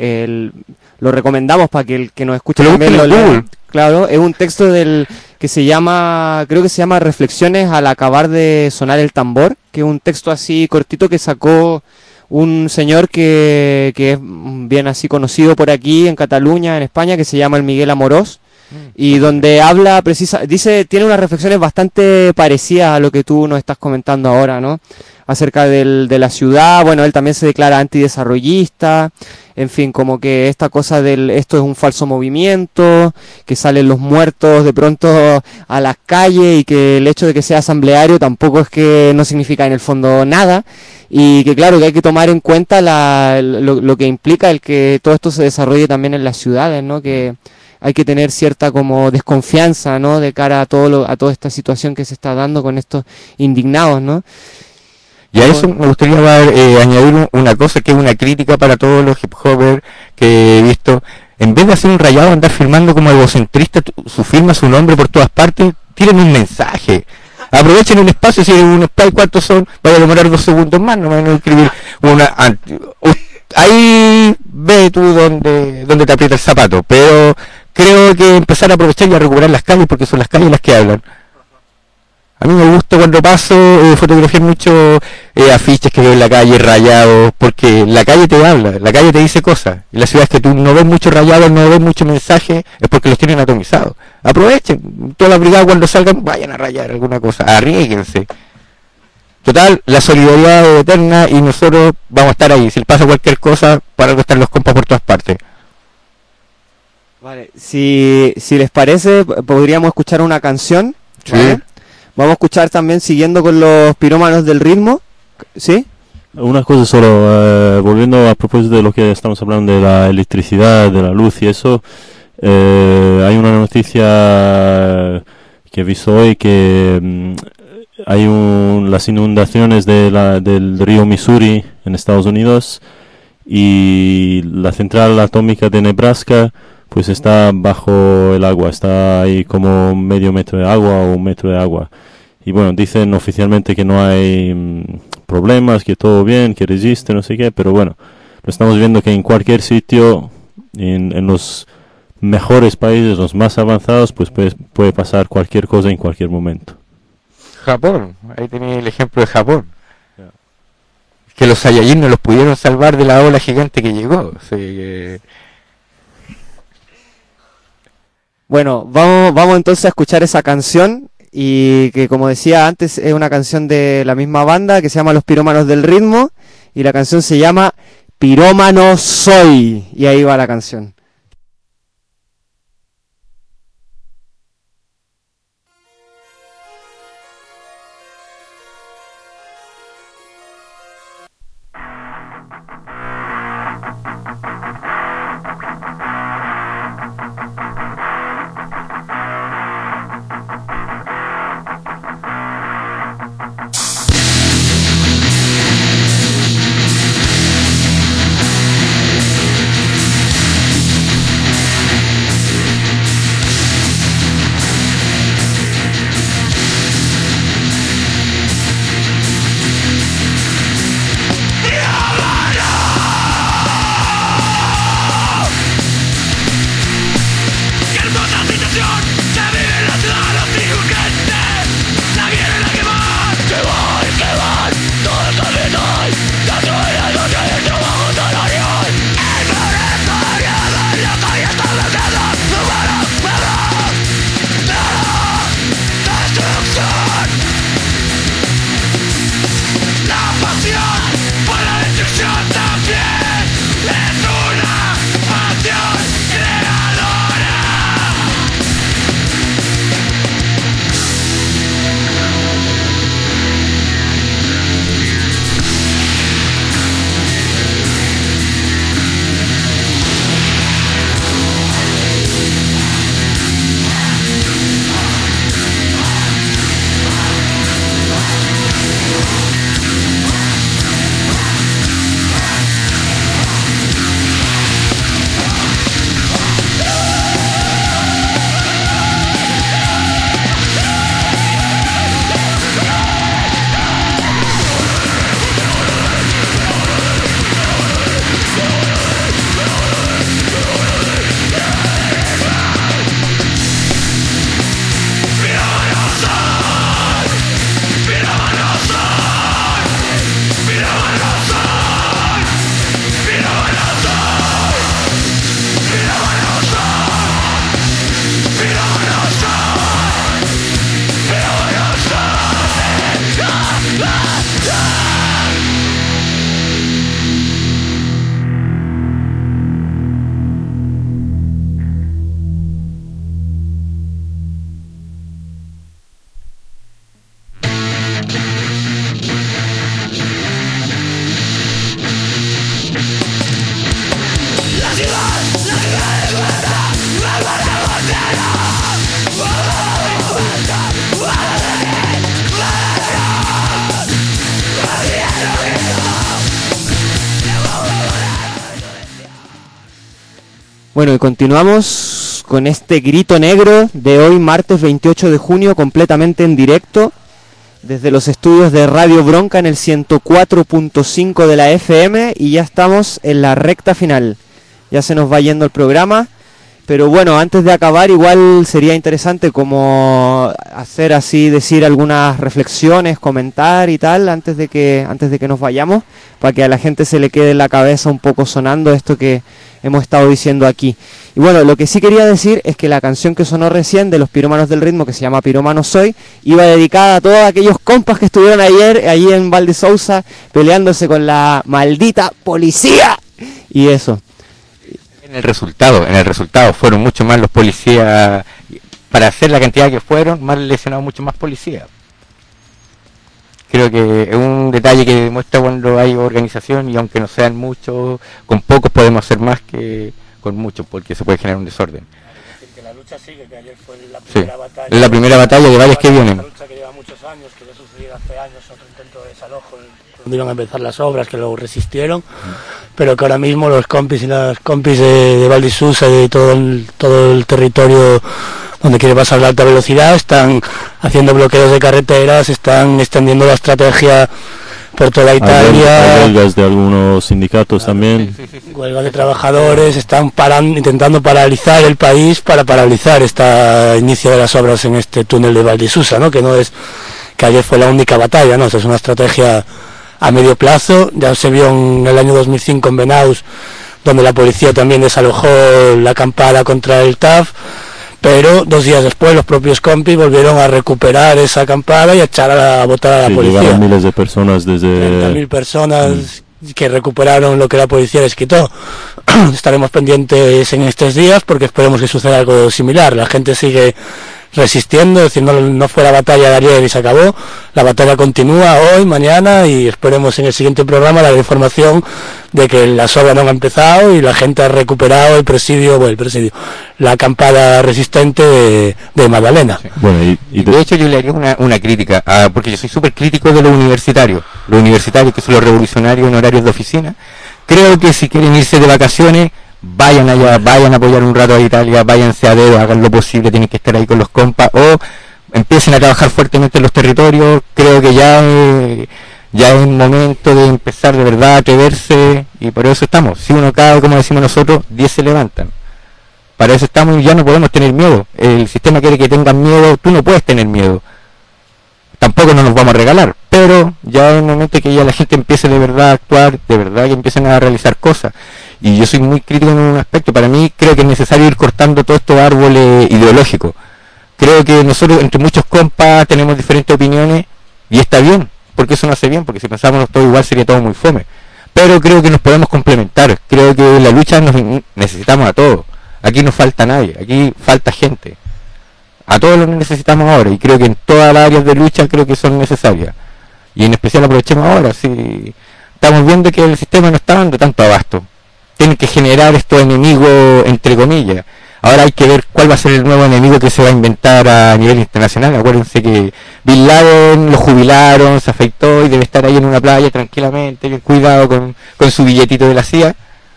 S1: lo recomendamos para que el que nos escuche también lo lea. Claro, es un texto que se llama, creo que se llama Reflexiones al acabar de sonar el tambor, que es un texto así cortito que sacó un señor que es bien así conocido por aquí en Cataluña, en España, que se llama el Miguel Amorós, y donde habla tiene unas reflexiones bastante parecidas a lo que tú nos estás comentando ahora, ¿no? Acerca de la ciudad. Bueno, él también se declara antidesarrollista, en fin, como que esta cosa esto es un falso movimiento, que salen los muertos de pronto a las calles y que el hecho de que sea asambleario tampoco es que no significa en el fondo nada, y que claro que hay que tomar en cuenta lo que implica el que todo esto se desarrolle también en las ciudades, ¿no? Que hay que tener cierta como desconfianza, ¿no? De cara a toda esta situación que se está dando con estos indignados, ¿no?
S4: Y a eso me gustaría añadir una cosa que es una crítica para todos los hip hopers que he visto. En vez de hacer un rayado, andar firmando como egocentrista su firma, su nombre por todas partes, tiren un mensaje. Aprovechen el espacio, si un spray, ¿cuántos son? Vaya a demorar 2 segundos más, no van a escribir ahí ve tú donde te aprieta el zapato, pero creo que empezar a aprovechar y a recuperar las calles, porque son las calles las que hablan. A mí me gusta cuando paso fotografiar mucho afiches que veo en la calle, rayados, porque la calle te habla, la calle te dice cosas. Y las ciudades que tú no ves mucho rayados, no ves mucho mensaje, es porque los tienen atomizados. Aprovechen, toda la brigada cuando salgan, vayan a rayar alguna cosa, arriesguense. Total, la solidaridad es eterna y nosotros vamos a estar ahí. Si les pasa cualquier cosa, para algo están los compas por todas partes.
S1: Vale, si les parece, podríamos escuchar una canción.
S4: Sí.
S1: ¿Vale? Vamos a escuchar también, siguiendo con los pirómanos del ritmo. ¿Sí?
S2: Una cosa solo, volviendo a propósito de lo que estamos hablando de la electricidad, de la luz y eso, hay una noticia que he visto hoy que hay las inundaciones del río Missouri en Estados Unidos, y la central atómica de Nebraska pues está bajo el agua, está ahí como medio metro de agua o 1 metro de agua. Y bueno, dicen oficialmente que no hay problemas, que todo bien, que resiste, no sé qué, pero bueno, lo estamos viendo que en cualquier sitio, en los mejores países, los más avanzados, pues puede pasar cualquier cosa en cualquier momento.
S4: Japón, ahí tenéis el ejemplo de Japón. Yeah. Que los Saiyajin no los pudieron salvar de la ola gigante que llegó.
S1: Bueno, vamos entonces a escuchar esa canción, y que, como decía antes, es una canción de la misma banda que se llama Los Pirómanos del Ritmo, y la canción se llama Pirómano Soy, y ahí va la canción. Bueno, y continuamos con este grito negro de hoy, martes 28 de junio, completamente en directo, desde los estudios de Radio Bronca en el 104.5 de la FM, y ya estamos en la recta final. Ya se nos va yendo el programa, pero bueno, antes de acabar igual sería interesante como hacer así, decir algunas reflexiones, comentar y tal, antes de que nos vayamos, para que a la gente se le quede en la cabeza un poco sonando esto que hemos estado diciendo aquí. Y bueno, lo que sí quería decir es que la canción que sonó recién de los Pirómanos del Ritmo, que se llama Pirómano Soy, iba dedicada a todos aquellos compas que estuvieron ayer allí en Valdesousa peleándose con la maldita policía y eso.
S4: En el resultado fueron mucho más los policías, para hacer la cantidad que fueron, más lesionados mucho más policías. Creo que es un detalle que demuestra cuando hay organización, y aunque no sean muchos, con pocos podemos hacer más que con muchos, porque se puede generar un desorden.
S5: Que la lucha sigue, que ayer fue la
S4: primera
S5: batalla.
S4: Es la primera batalla de varias que vienen.
S5: Una lucha que lleva muchos años, que ya sucedió hace años, otro intento de desalojo cuando iban a empezar las obras, que luego resistieron, pero que ahora mismo los compis y las compis de Valdesousa y de todo el territorio donde quiere pasar la alta velocidad están haciendo bloqueos de carreteras, están extendiendo la estrategia por toda Italia.
S2: Hay huelgas de algunos sindicatos también.
S5: Huelgas de trabajadores, están intentando paralizar el país para paralizar este inicio de las obras en este túnel de Valdesousa, ¿no? Que no es que ayer fue la única batalla, ¿no? Es una estrategia a medio plazo. Ya se vio en el año 2005 en Benaus, donde la policía también desalojó la acampada contra el TAF, pero 2 días después los propios compis volvieron a recuperar esa acampada y a echar a votar a la policía.
S2: Llegaron miles de personas desde...
S5: 30.000 personas que recuperaron lo que la policía les quitó. Estaremos pendientes en estos días porque esperemos que suceda algo similar. La gente sigue resistiendo, es decir, no fue la batalla de ayer y se acabó. La batalla continúa hoy, mañana, y esperemos en el siguiente programa la información de que las obras no han empezado y la gente ha recuperado el presidio, la acampada resistente de Magdalena.
S4: Sí. Bueno, y de hecho yo le haría una crítica, porque yo soy súper crítico de los universitarios que son los revolucionarios en horarios de oficina. Creo que si quieren irse de vacaciones, vayan allá, vayan a apoyar un rato a Italia, váyanse a dedo, hagan lo posible, tienen que estar ahí con los compas, o empiecen a trabajar fuertemente en los territorios. Creo que ya es momento de empezar de verdad a atreverse, y por eso estamos. Si uno cae, como decimos nosotros, 10 se levantan. Para eso estamos, y ya no podemos tener miedo. El sistema quiere que tengan miedo, tú no puedes tener miedo. Tampoco no nos vamos a regalar, pero ya es el momento que ya la gente empiece de verdad a actuar, de verdad que empiecen a realizar cosas. Y yo soy muy crítico en un aspecto. Para mí creo que es necesario ir cortando todos estos árboles ideológicos. Creo que nosotros, entre muchos compas, tenemos diferentes opiniones, y está bien, porque eso no hace bien, porque si pensáramos todo igual sería todo muy fome. Pero creo que nos podemos complementar. Creo que en la lucha nos necesitamos a todos. Aquí no falta nadie, aquí falta gente. A todos los necesitamos ahora, y creo que en todas las áreas de lucha creo que son necesarias. Y en especial aprovechemos ahora, si estamos viendo que el sistema no está dando tanto abasto. Tienen que generar estos enemigos, entre comillas. Ahora hay que ver cuál va a ser el nuevo enemigo que se va a inventar a nivel internacional. Acuérdense que Bin Laden lo jubilaron, se afeitó y debe estar ahí en una playa tranquilamente, bien cuidado con su billetito de la CIA.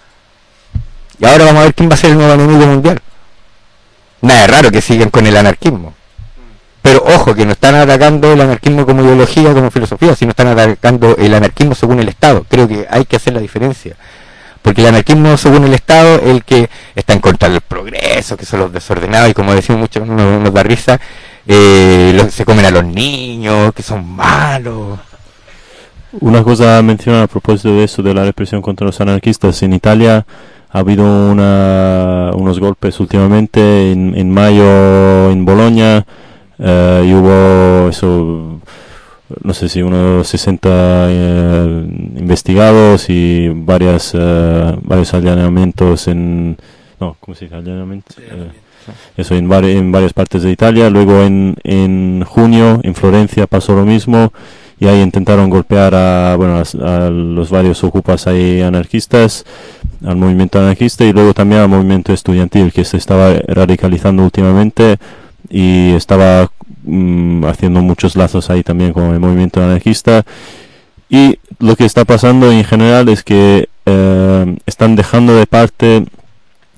S4: Y ahora vamos a ver quién va a ser el nuevo enemigo mundial. Nada raro que sigan con el anarquismo. Pero ojo, que no están atacando el anarquismo como ideología, como filosofía, sino están atacando el anarquismo según el Estado. Creo que hay que hacer la diferencia. Porque el anarquismo según el Estado es el que está en contra del progreso, que son los desordenados, y como decimos muchos, nos da risa, se comen a los niños, que son malos.
S2: Una cosa a mencionar a propósito de eso, de la represión contra los anarquistas. En Italia ha habido unos golpes últimamente, en mayo en Bolonia, y hubo eso, no sé si unos 60 investigados y varios allanamientos ¿cómo se dice? Allanamientos. Eso en varias partes de Italia. Luego en junio en Florencia pasó lo mismo, y ahí intentaron golpear a los varios ocupas ahí anarquistas, al movimiento anarquista, y luego también al movimiento estudiantil, que se estaba radicalizando últimamente y estaba haciendo muchos lazos ahí también con el movimiento anarquista. Y lo que está pasando en general es que están dejando de parte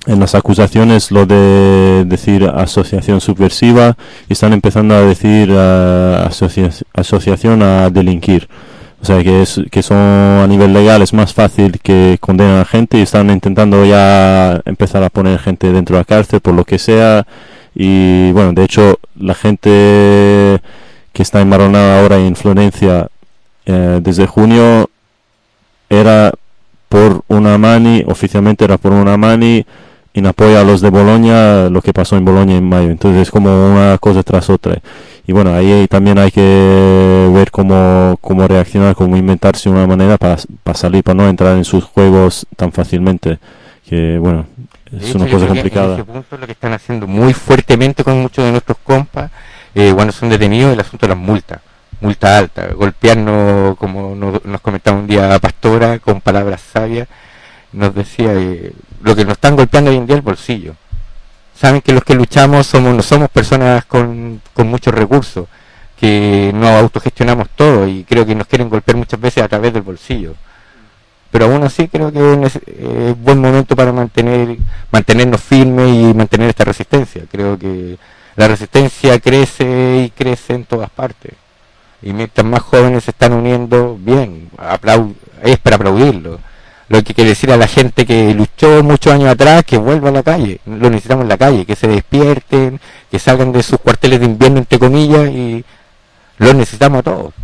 S2: en las acusaciones lo de decir asociación subversiva, y están empezando a decir asociación a delinquir. O sea que son a nivel legal es más fácil que condenen a gente, y están intentando ya empezar a poner gente dentro de la cárcel por lo que sea. Y bueno, de hecho la gente que está enmarronada ahora en Florencia desde junio era por una mani, oficialmente era por una mani en apoyo a los de Bolonia, lo que pasó en Bolonia en mayo. Entonces es como una cosa tras otra. Y bueno, ahí también hay que ver cómo reaccionar, cómo inventarse una manera para salir, para no entrar en sus juegos tan fácilmente, que bueno, es una cosa complicada.
S4: En ese punto lo que están haciendo muy fuertemente con muchos de nuestros compas, cuando son detenidos, el asunto de las multas altas, golpearnos, como nos comentaba un día Pastora, con palabras sabias, nos decía, lo que nos están golpeando hoy en día es el bolsillo. Saben que los que luchamos no somos personas con muchos recursos, que no autogestionamos todo, y creo que nos quieren golpear muchas veces a través del bolsillo. Pero aún así creo que es buen momento para mantenernos firmes y mantener esta resistencia. Creo que la resistencia crece y crece en todas partes. Y mientras más jóvenes se están uniendo, bien, es para aplaudirlo. Lo que quiere decir a la gente que luchó muchos años atrás, que vuelva a la calle. Lo necesitamos en la calle, que se despierten, que salgan de sus cuarteles de invierno, entre comillas, y lo necesitamos a todos.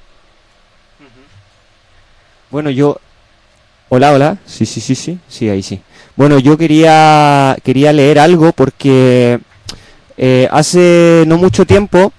S1: Bueno, Hola. Sí, ahí sí. Bueno, yo quería leer algo porque hace no mucho tiempo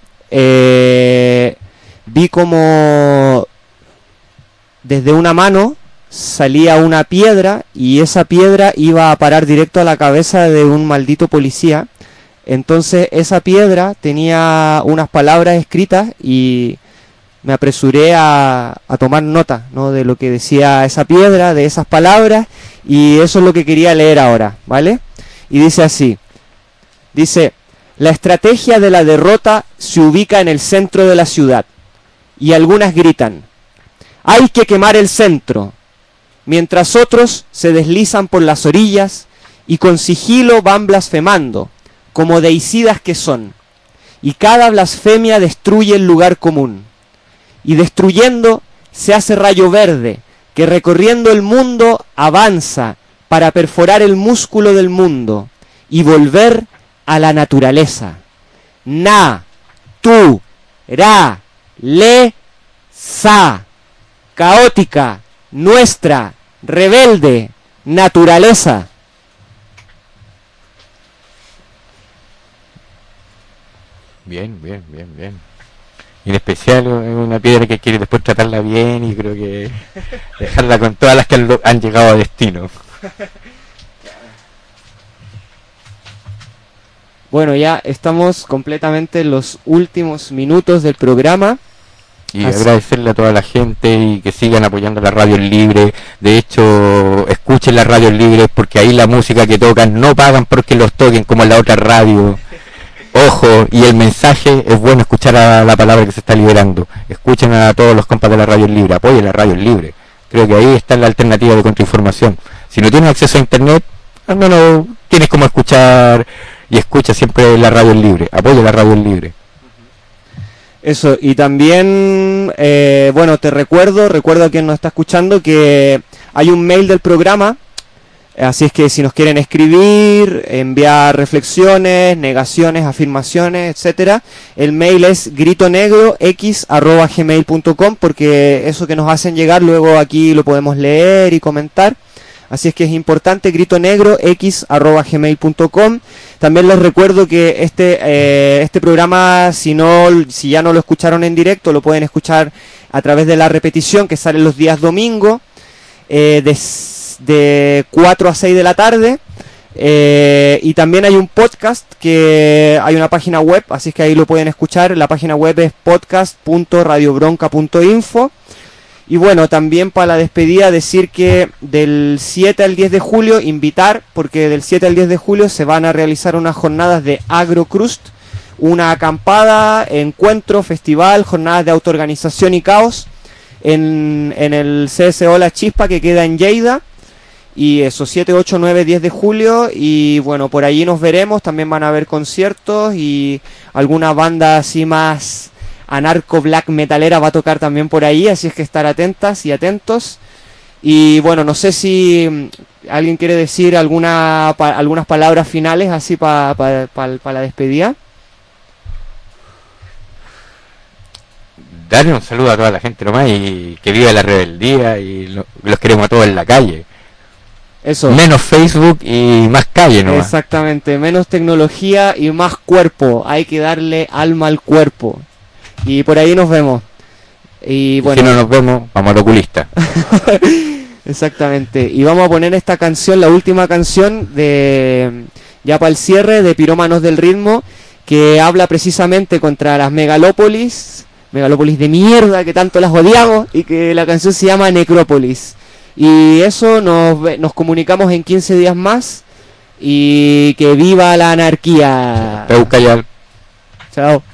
S1: vi como desde una mano salía una piedra, y esa piedra iba a parar directo a la cabeza de un maldito policía. Entonces esa piedra tenía unas palabras escritas, y me apresuré a tomar nota, ¿no?, de lo que decía esa piedra, de esas palabras, y eso es lo que quería leer ahora, ¿vale? Y dice así, la estrategia de la derrota se ubica en el centro de la ciudad, y algunas gritan, ¡hay que quemar el centro!, mientras otros se deslizan por las orillas y con sigilo van blasfemando, como deicidas que son, y cada blasfemia destruye el lugar común. Y destruyendo se hace rayo verde, que recorriendo el mundo avanza para perforar el músculo del mundo y volver a la naturaleza. Na-tu-ra-le-sa. Caótica, nuestra, rebelde, naturaleza.
S4: Bien. Y en especial es una piedra que quiere después tratarla bien, y creo que dejarla con todas las que han llegado a destino.
S1: Bueno, ya estamos completamente en los últimos minutos del programa.
S4: Y agradecerle a toda la gente, y que sigan apoyando la radio libre. De hecho, escuchen las radios libres, porque ahí la música que tocan no pagan porque los toquen como en la otra radio. Ojo, y el mensaje es bueno, escuchar a la palabra que se está liberando. Escuchen a todos los compas de la radio libre, apoyen la radio libre. Creo que ahí está la alternativa de contrainformación. Si no tienes acceso a internet, al menos tienes como escuchar, y escucha siempre la radio libre. Apoya la radio libre.
S1: Eso, y también, bueno, te recuerdo a quien nos está escuchando que hay un mail del programa, así es que si nos quieren escribir, enviar reflexiones, negaciones, afirmaciones, etcétera, el mail es gritonegrox@gmail.com, porque eso que nos hacen llegar luego aquí lo podemos leer y comentar. Así es que es importante, gritonegrox@gmail.com. También les recuerdo que este programa, si ya no lo escucharon en directo, lo pueden escuchar a través de la repetición que sale los días domingo, de 4 a 6 de la tarde. Y también hay un podcast, que hay una página web, así es que ahí lo pueden escuchar. La página web es podcast.radiobronca.info. Y bueno, también para la despedida decir que del 7 al 10 de julio, invitar, porque del 7 al 10 de julio se van a realizar unas jornadas de AgroCrust, una acampada, encuentro, festival, jornadas de autoorganización y caos en el CSO La Chispa, que queda en Lleida. Y eso, 7, 8, 9, 10 de julio. Y bueno, por allí nos veremos. También van a haber conciertos y alguna banda así más anarco black metalera va a tocar también por ahí. Así es que estar atentas y atentos. Y bueno, no sé si alguien quiere decir algunas palabras finales así para la despedida.
S4: Darle un saludo a toda la gente nomás y que viva la rebeldía y los queremos a todos en la calle.
S1: Eso.
S4: Menos Facebook y más calle nomás.
S1: Exactamente, menos tecnología y más cuerpo. Hay que darle alma al cuerpo. Y por ahí nos vemos. Y bueno,
S4: si no nos vemos, vamos al oculista.
S1: Exactamente. Y vamos a poner esta canción, la última canción de ya para el cierre de Pirómanos del Ritmo, que habla precisamente contra las megalópolis de mierda que tanto las odiamos, y que la canción se llama Necrópolis. Y eso, nos comunicamos en 15 días más, y que viva la anarquía.
S4: Te busca ya.
S1: Chao.